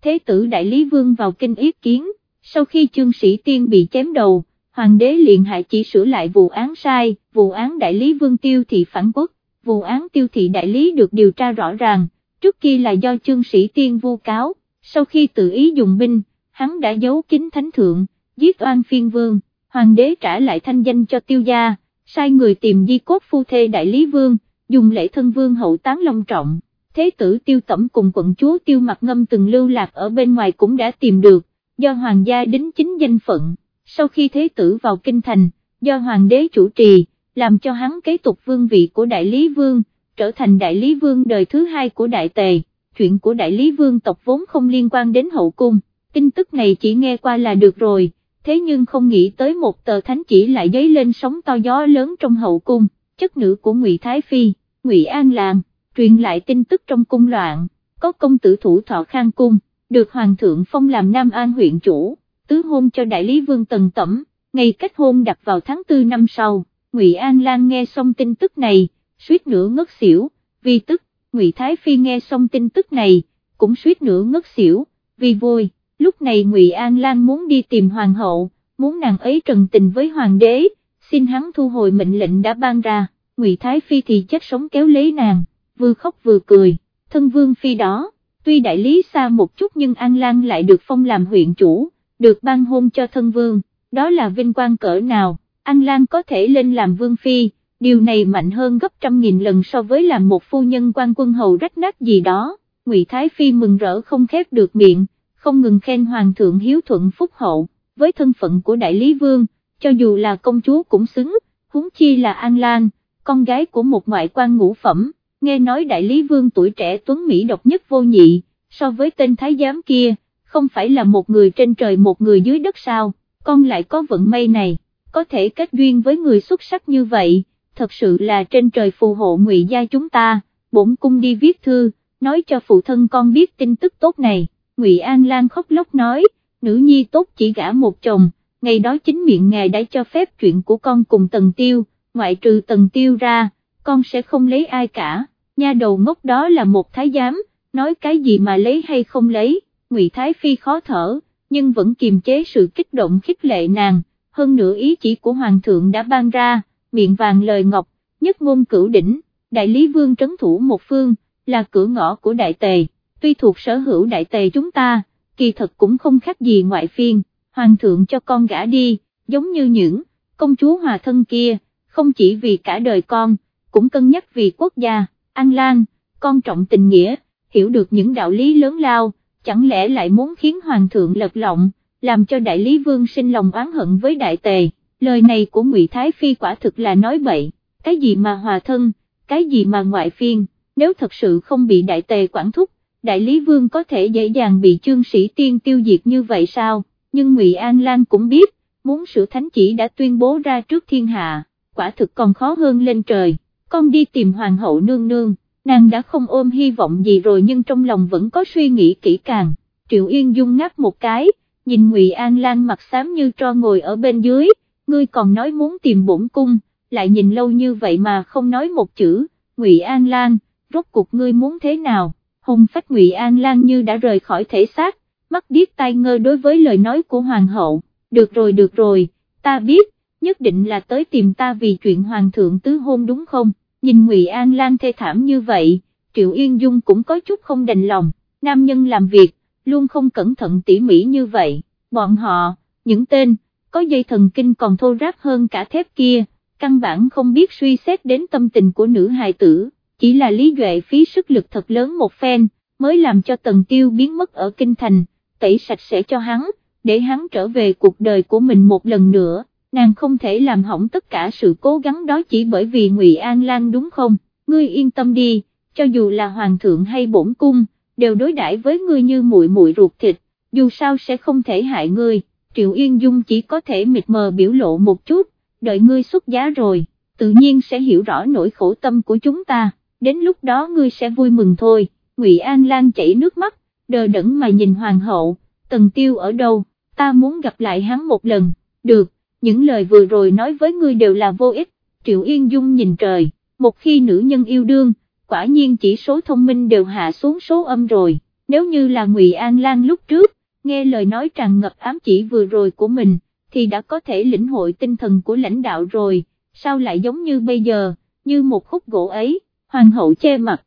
Thế tử Đại Lý Vương vào kinh yết kiến, sau khi Chương Sĩ Tiên bị chém đầu, hoàng đế liền hạ chỉ sửa lại vụ án sai, vụ án Đại Lý Vương tiêu thị phản quốc, vụ án tiêu thị Đại Lý được điều tra rõ ràng, trước kia là do Chương Sĩ Tiên vu cáo, sau khi tự ý dùng binh, hắn đã giấu kín thánh thượng, giết oan phiên vương, hoàng đế trả lại thanh danh cho tiêu gia, sai người tìm di cốt phu thê Đại Lý Vương, dùng lễ thân vương hậu táng long trọng. Thế tử Tiêu Tẩm cùng quận chúa Tiêu Mặc Ngâm từng lưu lạc ở bên ngoài cũng đã tìm được, do hoàng gia đính chính danh phận, sau khi thế tử vào kinh thành, do hoàng đế chủ trì, làm cho hắn kế tục vương vị của Đại Lý Vương, trở thành Đại Lý Vương đời thứ hai của Đại Tề. Chuyện của Đại Lý Vương tộc vốn không liên quan đến hậu cung, tin tức này chỉ nghe qua là được rồi, thế nhưng không nghĩ tới một tờ thánh chỉ lại dấy lên sóng to gió lớn trong hậu cung, chất nữ của Ngụy Thái Phi, Ngụy An Lan, truyền lại tin tức trong cung loạn, có công tử thủ Thọ Khang Cung, được Hoàng thượng phong làm Nam An huyện chủ, tứ hôn cho Đại Lý Vương Tần Tẩm, ngày kết hôn đặt vào tháng 4 năm sau. Ngụy An Lan nghe xong tin tức này, suýt nữa ngất xỉu, vì tức, Ngụy Thái Phi nghe xong tin tức này, cũng suýt nữa ngất xỉu, vì vui, lúc này Ngụy An Lan muốn đi tìm Hoàng hậu, muốn nàng ấy trần tình với Hoàng đế, xin hắn thu hồi mệnh lệnh đã ban ra, Ngụy Thái Phi thì chết sống kéo lấy nàng, vừa khóc vừa cười, thân vương phi đó, tuy Đại Lý xa một chút nhưng An Lan lại được phong làm huyện chủ, được ban hôn cho thân vương, đó là vinh quang cỡ nào, An Lan có thể lên làm vương phi, điều này mạnh hơn gấp 100.000 lần so với làm một phu nhân quan quân hầu rách nát gì đó. Ngụy Thái Phi mừng rỡ không khép được miệng, không ngừng khen Hoàng thượng hiếu thuận phúc hậu, với thân phận của Đại Lý Vương, cho dù là công chúa cũng xứng, huống chi là An Lan, con gái của một ngoại quan ngũ phẩm, nghe nói Đại Lý Vương tuổi trẻ tuấn Mỹ độc nhất vô nhị, so với tên thái giám kia, không phải là một người trên trời một người dưới đất sao, con lại có vận may này, có thể kết duyên với người xuất sắc như vậy, thật sự là trên trời phù hộ Ngụy gia chúng ta, bổn cung đi viết thư, nói cho phụ thân con biết tin tức tốt này. Ngụy An Lan khóc lóc nói, nữ nhi tốt chỉ gả một chồng, ngày đó chính miệng ngài đã cho phép chuyện của con cùng Tần Tiêu, ngoại trừ Tần Tiêu ra, con sẽ không lấy ai cả, nha đầu ngốc đó là một thái giám, nói cái gì mà lấy hay không lấy, Ngụy Thái Phi khó thở, nhưng vẫn kiềm chế sự kích động khích lệ nàng, hơn nữa ý chỉ của Hoàng thượng đã ban ra, miệng vàng lời ngọc, nhất ngôn cửu đỉnh, Đại Lý Vương trấn thủ một phương, là cửa ngõ của Đại Tề, tuy thuộc sở hữu Đại Tề chúng ta, kỳ thật cũng không khác gì ngoại phiên, Hoàng thượng cho con gả đi, giống như những công chúa hòa thân kia, không chỉ vì cả đời con, cũng cân nhắc vì quốc gia. An Lan, con trọng tình nghĩa, hiểu được những đạo lý lớn lao, chẳng lẽ lại muốn khiến Hoàng thượng lật lọng, làm cho Đại Lý Vương sinh lòng oán hận với Đại Tề. Lời này của Ngụy Thái Phi quả thực là nói bậy, cái gì mà hòa thân, cái gì mà ngoại phiên, nếu thật sự không bị Đại Tề quản thúc, Đại Lý Vương có thể dễ dàng bị Chương Sĩ Tiên tiêu diệt như vậy sao, nhưng Ngụy An Lan cũng biết, muốn sửa thánh chỉ đã tuyên bố ra trước thiên hạ, quả thực còn khó hơn lên trời, con đi tìm Hoàng hậu nương nương, nàng đã không ôm hy vọng gì rồi nhưng trong lòng vẫn có suy nghĩ kỹ càng. Triệu Yên Dung ngáp một cái, nhìn Ngụy An Lan mặt xám như tro ngồi ở bên dưới, ngươi còn nói muốn tìm bổn cung, lại nhìn lâu như vậy mà không nói một chữ. Ngụy An Lan, rốt cuộc ngươi muốn thế nào? Hồn phách Ngụy An Lan như đã rời khỏi thể xác, mắt điếc tai ngơ đối với lời nói của Hoàng hậu. Được rồi, ta biết, nhất định là tới tìm ta vì chuyện Hoàng thượng tứ hôn đúng không? Nhìn Ngụy An Lan thê thảm như vậy, Triệu Yên Dung cũng có chút không đành lòng, nam nhân làm việc, luôn không cẩn thận tỉ mỉ như vậy, bọn họ, những tên, có dây thần kinh còn thô ráp hơn cả thép kia, căn bản không biết suy xét đến tâm tình của nữ hài tử, chỉ là Lý Duệ phí sức lực thật lớn một phen, mới làm cho Tần Tiêu biến mất ở kinh thành, tẩy sạch sẽ cho hắn, để hắn trở về cuộc đời của mình một lần nữa, nàng không thể làm hỏng tất cả sự cố gắng đó chỉ bởi vì Ngụy An Lan đúng không, ngươi yên tâm đi, cho dù là Hoàng thượng hay bổn cung, đều đối đãi với ngươi như muội muội ruột thịt, dù sao sẽ không thể hại ngươi. Triệu Yên Dung chỉ có thể mịt mờ biểu lộ một chút, đợi ngươi xuất giá rồi, tự nhiên sẽ hiểu rõ nỗi khổ tâm của chúng ta, đến lúc đó ngươi sẽ vui mừng thôi. Ngụy An Lan chảy nước mắt, đờ đẫn mà nhìn Hoàng hậu, Tần Tiêu ở đâu, ta muốn gặp lại hắn một lần. Được, những lời vừa rồi nói với ngươi đều là vô ích. Triệu Yên Dung nhìn trời, một khi nữ nhân yêu đương, quả nhiên chỉ số thông minh đều hạ xuống số âm rồi, nếu như là Ngụy An Lan lúc trước, nghe lời nói tràn ngập ám chỉ vừa rồi của mình, thì đã có thể lĩnh hội tinh thần của lãnh đạo rồi, sao lại giống như bây giờ, như một khúc gỗ ấy. Hoàng hậu che mặt,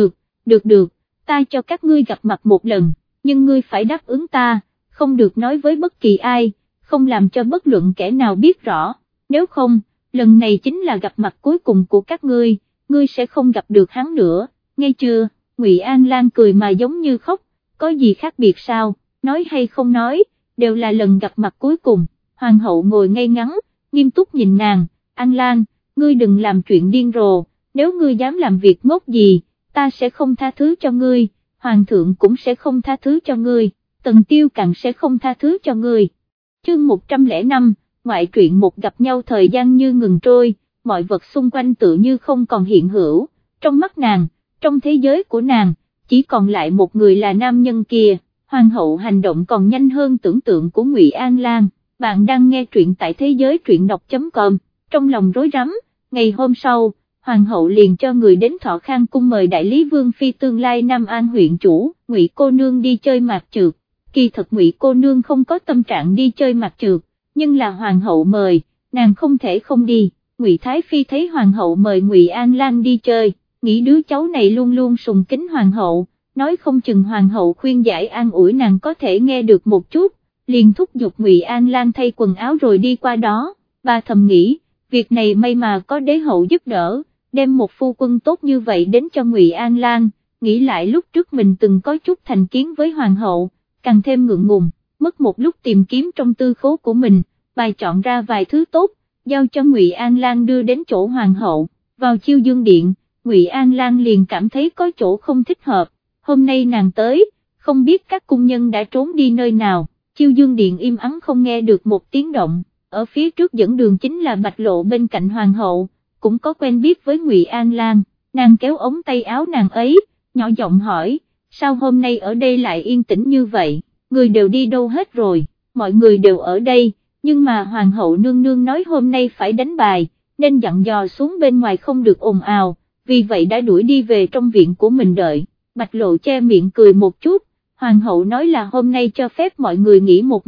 được, ta cho các ngươi gặp mặt một lần, nhưng ngươi phải đáp ứng ta, không được nói với bất kỳ ai, không làm cho bất luận kẻ nào biết rõ, nếu không, lần này chính là gặp mặt cuối cùng của các ngươi sẽ không gặp được hắn nữa, nghe chưa? Ngụy An Lan cười mà giống như khóc, có gì khác biệt sao, nói hay không nói, đều là lần gặp mặt cuối cùng. Hoàng hậu ngồi ngay ngắn, nghiêm túc nhìn nàng, An Lan, ngươi đừng làm chuyện điên rồ, nếu ngươi dám làm việc ngốc gì, ta sẽ không tha thứ cho ngươi, hoàng thượng cũng sẽ không tha thứ cho ngươi, Tần Tiêu càng sẽ không tha thứ cho ngươi. Chương 105, ngoại truyện. Một gặp nhau thời gian như ngừng trôi, mọi vật xung quanh tự như không còn hiện hữu, trong mắt nàng, trong thế giới của nàng, chỉ còn lại một người là nam nhân kia. Hoàng hậu hành động còn nhanh hơn tưởng tượng của Ngụy An Lan. Bạn đang nghe truyện tại thế giới truyện đọc.com, trong lòng rối rắm, ngày hôm sau, Hoàng hậu liền cho người đến Thọ Khang cung mời đại lý Vương Phi tương lai Nam An huyện chủ, Ngụy cô nương đi chơi mạc trượt. Kỳ thật Ngụy cô nương không có tâm trạng đi chơi mạc trượt, nhưng là Hoàng hậu mời, nàng không thể không đi. Ngụy Thái Phi thấy Hoàng hậu mời Ngụy An Lan đi chơi, nghĩ đứa cháu này luôn luôn sùng kính Hoàng hậu, nói không chừng Hoàng hậu khuyên giải an ủi nàng có thể nghe được một chút, liền thúc giục Ngụy An Lan thay quần áo rồi đi qua đó. Bà thầm nghĩ, việc này may mà có đế hậu giúp đỡ, đem một phu quân tốt như vậy đến cho Ngụy An Lan, nghĩ lại lúc trước mình từng có chút thành kiến với Hoàng hậu, càng thêm ngượng ngùng, mất một lúc tìm kiếm trong tư khố của mình, bà chọn ra vài thứ tốt, giao cho Ngụy An Lan đưa đến chỗ Hoàng hậu. Vào Chiêu Dương Điện, Ngụy An Lan liền cảm thấy có chỗ không thích hợp, hôm nay nàng tới, không biết các cung nhân đã trốn đi nơi nào. Chiêu Dương Điện im ắng không nghe được một tiếng động, ở phía trước dẫn đường chính là Bạch Lộ bên cạnh Hoàng hậu, cũng có quen biết với Ngụy An Lan, nàng kéo ống tay áo nàng ấy, nhỏ giọng hỏi, sao hôm nay ở đây lại yên tĩnh như vậy, người đều đi đâu hết rồi? Mọi người đều ở đây, nhưng mà Hoàng hậu nương nương nói hôm nay phải đánh bài, nên dặn dò xuống bên ngoài không được ồn ào, vì vậy đã đuổi đi về trong viện của mình đợi. Bạch Lộ che miệng cười một chút, Hoàng hậu nói là hôm nay cho phép mọi người nghỉ một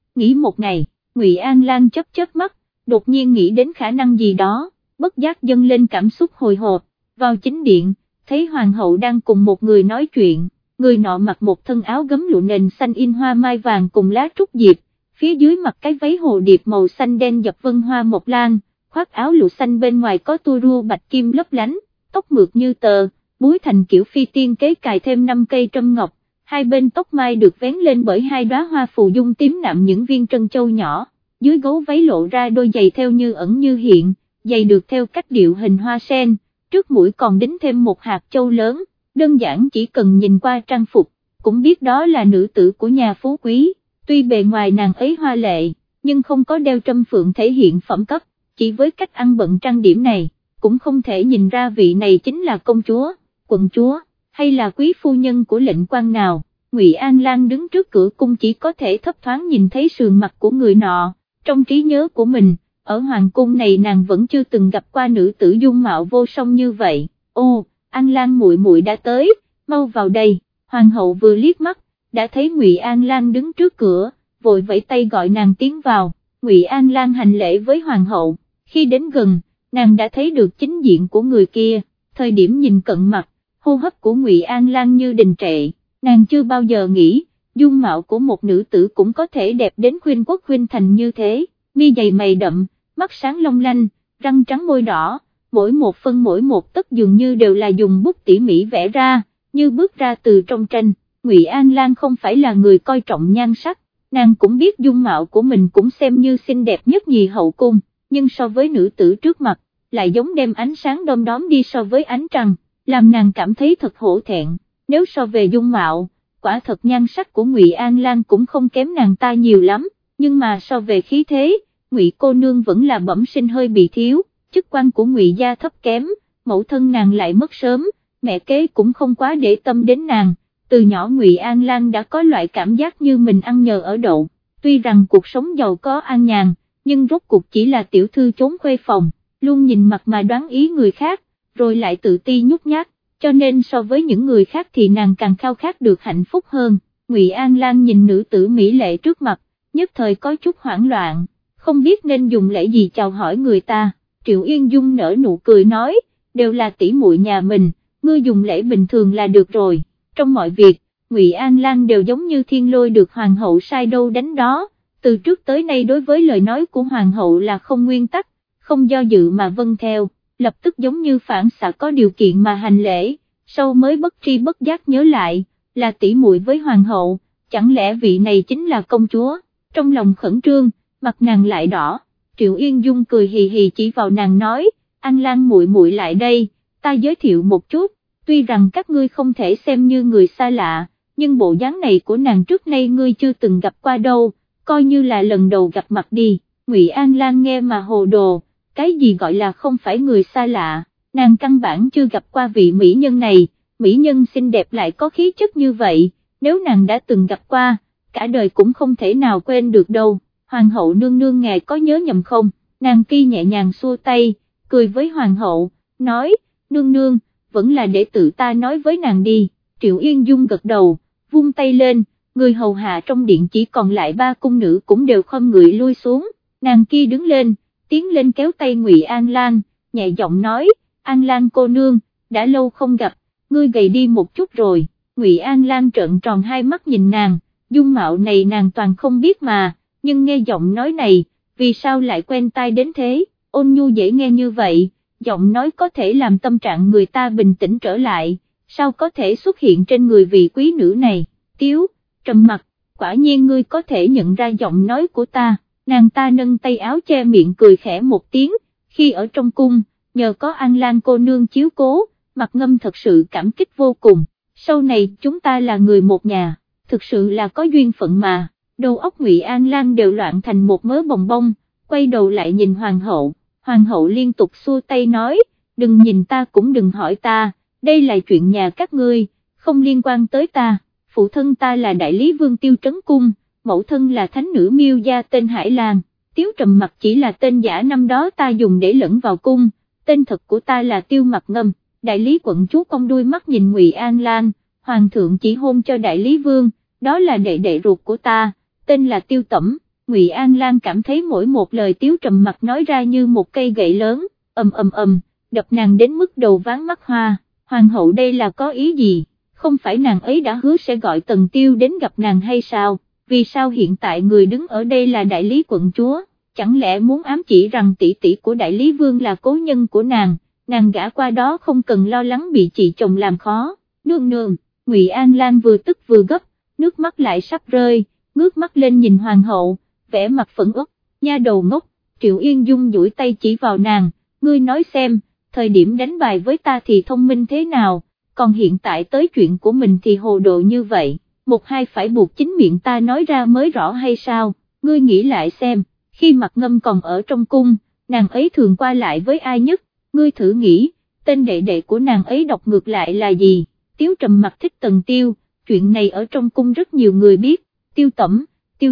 ngày, Ngụy An Lan chớp mắt, đột nhiên nghĩ đến khả năng gì đó, bất giác dâng lên cảm xúc hồi hộp, vào chính điện, thấy Hoàng hậu đang cùng một người nói chuyện, người nọ mặc một thân áo gấm lụa nền xanh in hoa mai vàng cùng lá trúc diệp, phía dưới mặc cái váy hồ điệp màu xanh đen dập vân hoa mộc lan, khoác áo lụa xanh bên ngoài có tua rua bạch kim lấp lánh, tóc mượt như tờ, búi thành kiểu phi tiên kế cài thêm 5 cây trâm ngọc, hai bên tóc mai được vén lên bởi hai đóa hoa phù dung tím nạm những viên trân châu nhỏ, dưới gấu váy lộ ra đôi giày theo như ẩn như hiện, giày được theo cách điệu hình hoa sen, trước mũi còn đính thêm một hạt châu lớn, đơn giản chỉ cần nhìn qua trang phục, cũng biết đó là nữ tử của nhà phú quý, tuy bề ngoài nàng ấy hoa lệ, nhưng không có đeo trâm phượng thể hiện phẩm cấp, chỉ với cách ăn bận trang điểm này, cũng không thể nhìn ra vị này chính là công chúa, quận chúa, hay là quý phu nhân của lệnh quan nào. Ngụy An Lan đứng trước cửa cung chỉ có thể thấp thoáng nhìn thấy sườn mặt của người nọ, trong trí nhớ của mình, ở hoàng cung này nàng vẫn chưa từng gặp qua nữ tử dung mạo vô song như vậy. Ô, An Lan muội muội đã tới, mau vào đây. Hoàng hậu vừa liếc mắt, đã thấy Ngụy An Lan đứng trước cửa, vội vẫy tay gọi nàng tiến vào. Ngụy An Lan hành lễ với hoàng hậu, khi đến gần, nàng đã thấy được chính diện của người kia, thời điểm nhìn cận mặt, hô hấp của Ngụy An Lan như đình trệ, nàng chưa bao giờ nghĩ, dung mạo của một nữ tử cũng có thể đẹp đến khuynh quốc khuynh thành như thế, mi dày mày đậm, mắt sáng long lanh, răng trắng môi đỏ, mỗi một phân mỗi một tấc dường như đều là dùng bút tỉ mỉ vẽ ra, như bước ra từ trong tranh. Ngụy An Lan không phải là người coi trọng nhan sắc, nàng cũng biết dung mạo của mình cũng xem như xinh đẹp nhất nhì hậu cung, nhưng so với nữ tử trước mặt, lại giống đem ánh sáng đom đóm đi so với ánh trăng, làm nàng cảm thấy thật hổ thẹn. Nếu so về dung mạo, quả thật nhan sắc của Ngụy An Lan cũng không kém nàng ta nhiều lắm, nhưng mà so về khí thế, Ngụy cô nương vẫn là bẩm sinh hơi bị thiếu, chức quan của Ngụy gia thấp kém, mẫu thân nàng lại mất sớm, mẹ kế cũng không quá để tâm đến nàng, từ nhỏ Ngụy An Lan đã có loại cảm giác như mình ăn nhờ ở đậu, tuy rằng cuộc sống giàu có an nhàn, nhưng rốt cuộc chỉ là tiểu thư trốn khuê phòng, luôn nhìn mặt mà đoán ý người khác, rồi lại tự ti nhút nhát, cho nên so với những người khác thì nàng càng khao khát được hạnh phúc hơn. Ngụy An Lan nhìn nữ tử mỹ lệ trước mặt, nhất thời có chút hoảng loạn, không biết nên dùng lễ gì chào hỏi người ta. Triệu Yên Dung nở nụ cười nói, đều là tỷ muội nhà mình, ngươi dùng lễ bình thường là được rồi. Trong mọi việc, Ngụy An Lan đều giống như thiên lôi được hoàng hậu sai đâu đánh đó, từ trước tới nay đối với lời nói của hoàng hậu là không nguyên tắc, không do dự mà vâng theo, lập tức giống như phản xạ có điều kiện mà hành lễ, sau mới bất tri bất giác nhớ lại, là tỷ muội với hoàng hậu, chẳng lẽ vị này chính là công chúa. Trong lòng khẩn trương, mặt nàng lại đỏ. Triệu Yên Dung cười hì hì chỉ vào nàng nói, An Lan muội muội lại đây, ta giới thiệu một chút, tuy rằng các ngươi không thể xem như người xa lạ, nhưng bộ dáng này của nàng trước nay ngươi chưa từng gặp qua đâu, coi như là lần đầu gặp mặt đi. Ngụy An Lan nghe mà hồ đồ, cái gì gọi là không phải người xa lạ, nàng căn bản chưa gặp qua vị mỹ nhân này, mỹ nhân xinh đẹp lại có khí chất như vậy, nếu nàng đã từng gặp qua, cả đời cũng không thể nào quên được đâu. Hoàng hậu nương nương ngài có nhớ nhầm không? Nàng kia nhẹ nhàng xua tay, cười với hoàng hậu, nói, nương nương, vẫn là để tự ta nói với nàng đi. Triệu Yên Dung gật đầu, vung tay lên, người hầu hạ trong điện chỉ còn lại 3 cung nữ cũng đều khom người lui xuống, nàng kia đứng lên, tiến lên kéo tay Ngụy An Lan, nhẹ giọng nói, An Lan cô nương, đã lâu không gặp, ngươi gầy đi một chút rồi. Ngụy An Lan trợn tròn hai mắt nhìn nàng, dung mạo này nàng toàn không biết mà, nhưng nghe giọng nói này, vì sao lại quen tai đến thế, ôn nhu dễ nghe như vậy, giọng nói có thể làm tâm trạng người ta bình tĩnh trở lại, sao có thể xuất hiện trên người vị quý nữ này. Tiếu, trầm mặc, quả nhiên ngươi có thể nhận ra giọng nói của ta. Nàng ta nâng tay áo che miệng cười khẽ một tiếng, khi ở trong cung, nhờ có An Lan cô nương chiếu cố, Mặt Ngâm thật sự cảm kích vô cùng, sau này chúng ta là người một nhà, thực sự là có duyên phận mà. Đầu óc Ngụy An Lan đều loạn thành một mớ bồng bông, quay đầu lại nhìn hoàng hậu liên tục xua tay nói, đừng nhìn ta cũng đừng hỏi ta, đây là chuyện nhà các ngươi, không liên quan tới ta, phụ thân ta là đại lý vương Tiêu Trấn Cung, mẫu thân là thánh nữ Miêu gia tên Hải Lan, Tiếu Trầm Mặc chỉ là tên giả năm đó ta dùng để lẫn vào cung, tên thật của ta là Tiêu Mặt Ngâm. Đại lý quận chúa cong đuôi mắt nhìn Ngụy An Lan, hoàng thượng chỉ hôn cho đại lý vương, đó là đệ đệ ruột của ta, tên là Tiêu Tẩm. Ngụy An Lan cảm thấy mỗi một lời Tiếu Trầm Mặc nói ra như một cây gậy lớn, đập nàng đến mức đầu váng mắt hoa. Hoàng hậu đây là có ý gì, không phải nàng ấy đã hứa sẽ gọi Tần Tiêu đến gặp nàng hay sao, vì sao hiện tại người đứng ở đây là đại lý quận chúa, chẳng lẽ muốn ám chỉ rằng tỷ tỷ của đại lý vương là cố nhân của nàng gả qua đó không cần lo lắng bị chị chồng làm khó. Nương nương, Ngụy An Lan vừa tức vừa gấp, nước mắt lại sắp rơi, ngước mắt lên nhìn hoàng hậu, vẻ mặt phẫn uất, nha đầu ngốc. Triệu Yên Dung duỗi tay chỉ vào nàng, ngươi nói xem, thời điểm đánh bài với ta thì thông minh thế nào, còn hiện tại tới chuyện của mình thì hồ đồ như vậy, một hai phải buộc chính miệng ta nói ra mới rõ hay sao, ngươi nghĩ lại xem, khi Mặt Ngâm còn ở trong cung, nàng ấy thường qua lại với ai nhất, ngươi thử nghĩ, tên đệ đệ của nàng ấy đọc ngược lại là gì. Tiếu Trầm Mặc thích Tần Tiêu, chuyện này ở trong cung rất nhiều người biết, Tiêu Tẩm,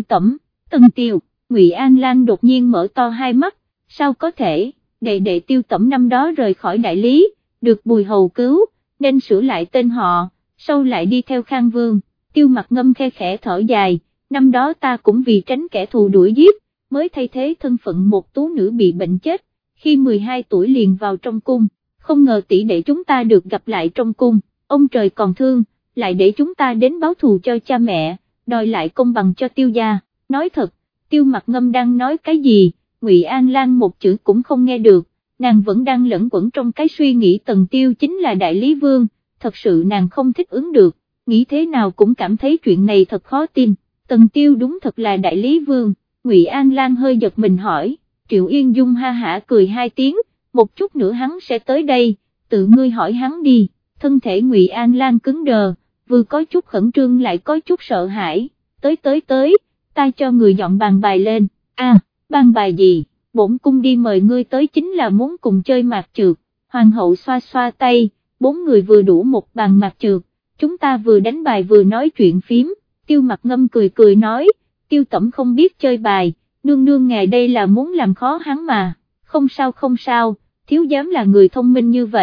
Tần Tiêu. Ngụy An Lan đột nhiên mở to hai mắt, sao có thể, đệ đệ Tiêu Tẩm năm đó rời khỏi đại lý, được Bùi Hầu cứu, nên sửa lại tên họ, sau lại đi theo Khang Vương. Tiêu Mặt Ngâm khe khẽ thở dài, năm đó ta cũng vì tránh kẻ thù đuổi giết, mới thay thế thân phận một tú nữ bị bệnh chết, khi 12 tuổi liền vào trong cung, không ngờ tỷ đệ chúng ta được gặp lại trong cung, ông trời còn thương, lại để chúng ta đến báo thù cho cha mẹ, đòi lại công bằng cho Tiêu gia. Nói thật, Tiêu Mặt Ngâm đang nói cái gì, Ngụy An Lan một chữ cũng không nghe được, nàng vẫn đang lẫn quẩn trong cái suy nghĩ Tần Tiêu chính là đại lý vương, thật sự nàng không thích ứng được, nghĩ thế nào cũng cảm thấy chuyện này thật khó tin, Tần Tiêu đúng thật là đại lý vương. Ngụy An Lan hơi giật mình hỏi, Triệu Yên Dung ha hả cười hai tiếng, một chút nữa hắn sẽ tới đây, tự ngươi hỏi hắn đi. Thân thể Ngụy An Lan cứng đờ, vừa có chút khẩn trương lại có chút sợ hãi, tới, ta cho người dọn bàn bài lên. Bàn bài gì, bổn cung đi mời ngươi tới chính là muốn cùng chơi mạc trượt. Hoàng hậu xoa xoa tay, 4 người vừa đủ một bàn mạc trượt, chúng ta vừa đánh bài vừa nói chuyện phím. Tiêu Mặt Ngâm cười nói, Tiêu Tẩm không biết chơi bài, nương nương ngài đây là muốn làm khó hắn mà, không sao, thiếu giám là người thông minh như vậy,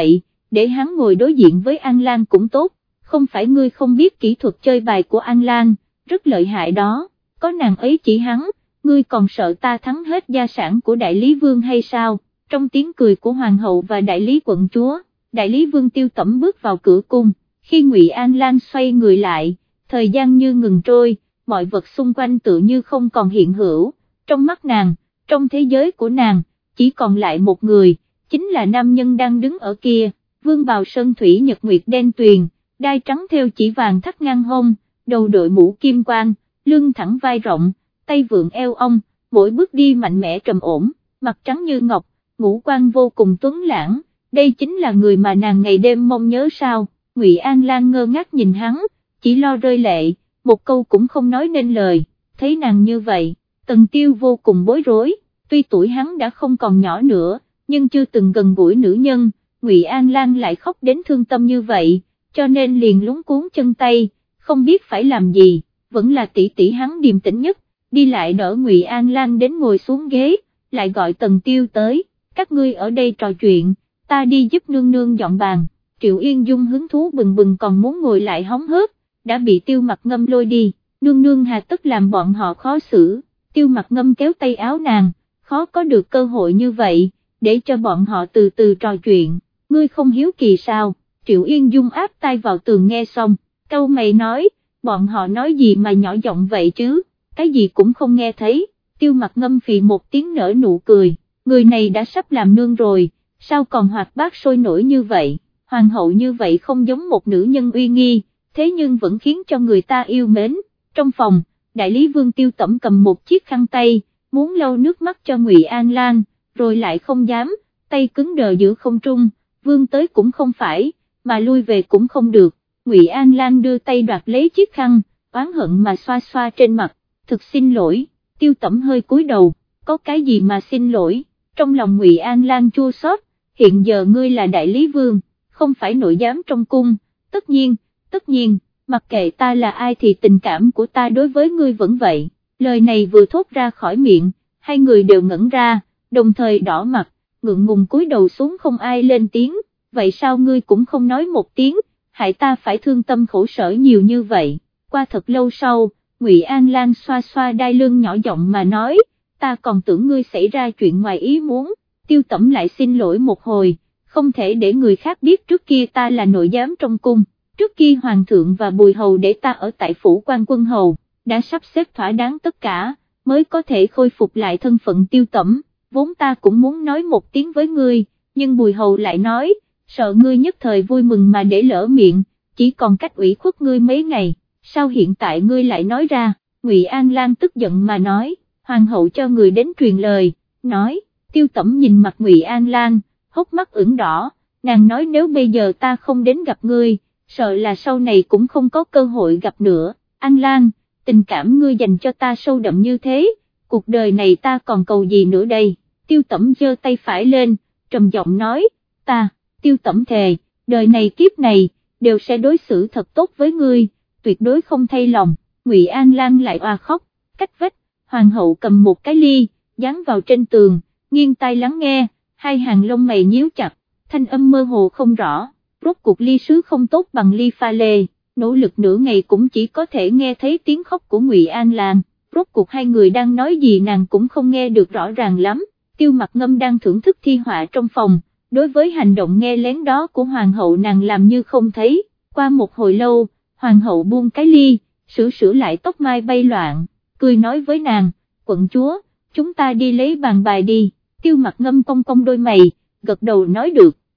để hắn ngồi đối diện với An Lan cũng tốt, không phải ngươi không biết kỹ thuật chơi bài của An Lan, rất lợi hại đó, có nàng ấy chỉ hắn, ngươi còn sợ ta thắng hết gia sản của đại lý vương hay sao? Trong tiếng cười của hoàng hậu và đại lý quận chúa, đại lý vương Tiêu Tẩm bước vào cửa cung, khi Ngụy An Lan xoay người lại, thời gian như ngừng trôi, mọi vật xung quanh tự như không còn hiện hữu, trong mắt nàng, trong thế giới của nàng, chỉ còn lại một người, chính là nam nhân đang đứng ở kia, vương bào sơn thủy nhật nguyệt đen tuyền, đai trắng theo chỉ vàng thắt ngang hông, đầu đội mũ kim quang, lưng thẳng vai rộng, tay vượn eo ong, mỗi bước đi mạnh mẽ trầm ổn, mặt trắng như ngọc, ngũ quan vô cùng tuấn lãng, đây chính là người mà nàng ngày đêm mong nhớ sao? Ngụy An Lan ngơ ngác nhìn hắn, chỉ lo rơi lệ, một câu cũng không nói nên lời, thấy nàng như vậy, Tần Tiêu vô cùng bối rối, tuy tuổi hắn đã không còn nhỏ nữa, nhưng chưa từng gần gũi nữ nhân, Ngụy An Lan lại khóc đến thương tâm như vậy, cho nên liền lúng cuốn chân tay, không biết phải làm gì, vẫn là tỷ tỷ hắn điềm tĩnh nhất, đi lại đỡ Ngụy An Lan đến ngồi xuống ghế, lại gọi Tần Tiêu tới, các ngươi ở đây trò chuyện, ta đi giúp nương nương dọn bàn. Triệu Yên Dung hứng thú bừng bừng còn muốn ngồi lại hóng hớt, đã bị Tiêu Mặc Ngâm lôi đi, nương nương hà tất làm bọn họ khó xử, Tiêu Mặc Ngâm kéo tay áo nàng, khó có được cơ hội như vậy, để cho bọn họ từ từ trò chuyện, ngươi không hiếu kỳ sao? Triệu Yên Dung áp tay vào tường nghe xong, cau mày nói, bọn họ nói gì mà nhỏ giọng vậy chứ, cái gì cũng không nghe thấy, Tiêu Mặc Ngâm phì một tiếng nở nụ cười, người này đã sắp làm nương rồi, sao còn hoạt bát sôi nổi như vậy? Hoàng hậu như vậy không giống một nữ nhân uy nghi, thế nhưng vẫn khiến cho người ta yêu mến. Trong phòng, đại lý vương Tiêu Tẩm cầm một chiếc khăn tay, muốn lau nước mắt cho Ngụy An Lan, rồi lại không dám, tay cứng đờ giữa không trung, vương tới cũng không phải, mà lui về cũng không được. Ngụy An Lan đưa tay đoạt lấy chiếc khăn, oán hận mà xoa xoa trên mặt, thực xin lỗi, Tiêu Tẩm hơi cúi đầu, có cái gì mà xin lỗi, trong lòng Ngụy An Lan chua xót, hiện giờ ngươi là đại lý vương, không phải nội giám trong cung, tất nhiên, mặc kệ ta là ai thì tình cảm của ta đối với ngươi vẫn vậy, lời này vừa thốt ra khỏi miệng, hai người đều ngẩn ra, đồng thời đỏ mặt, ngượng ngùng cúi đầu xuống không ai lên tiếng, vậy sao ngươi cũng không nói một tiếng, hại ta phải thương tâm khổ sở nhiều như vậy. Qua thật lâu sau, Ngụy An Lan xoa xoa đai lưng nhỏ giọng mà nói, ta còn tưởng ngươi xảy ra chuyện ngoài ý muốn. Tiêu Tẩm lại xin lỗi một hồi, không thể để người khác biết trước kia ta là nội giám trong cung, trước kia hoàng thượng và bùi hầu để ta ở tại phủ quan quân hầu, đã sắp xếp thỏa đáng tất cả, mới có thể khôi phục lại thân phận Tiêu Tẩm, vốn ta cũng muốn nói một tiếng với ngươi, nhưng bùi hầu lại nói, sợ ngươi nhất thời vui mừng mà để lỡ miệng, chỉ còn cách ủy khuất ngươi mấy ngày, sao hiện tại ngươi lại nói ra? Ngụy An Lan tức giận mà nói, hoàng hậu cho người đến truyền lời, nói. Tiêu Tẩm nhìn mặt Ngụy An Lan, hốc mắt ửng đỏ, nàng nói nếu bây giờ ta không đến gặp ngươi, sợ là sau này cũng không có cơ hội gặp nữa. An Lan, tình cảm ngươi dành cho ta sâu đậm như thế, cuộc đời này ta còn cầu gì nữa đây? Tiêu Tẩm giơ tay phải lên, trầm giọng nói, ta, Tiêu Tẩm thề, đời này kiếp này, đều sẽ đối xử thật tốt với ngươi, tuyệt đối không thay lòng. Ngụy An Lan lại oà khóc, cách vách, hoàng hậu cầm một cái ly, dán vào trên tường, nghiêng tai lắng nghe, hai hàng lông mày nhíu chặt, thanh âm mơ hồ không rõ, rốt cuộc ly sứ không tốt bằng ly pha lê, nỗ lực nửa ngày cũng chỉ có thể nghe thấy tiếng khóc của Ngụy An Lan, rốt cuộc hai người đang nói gì nàng cũng không nghe được rõ ràng lắm. Tiêu Mặc Ngâm đang thưởng thức thi họa trong phòng, đối với hành động nghe lén đó của hoàng hậu nàng làm như không thấy, qua một hồi lâu, hoàng hậu buông cái ly, sửa lại tóc mai bay loạn, cười nói với nàng, quận chúa, chúng ta đi lấy bàn bài đi. Tiêu Mặc Ngâm cong cong đôi mày, gật đầu nói được.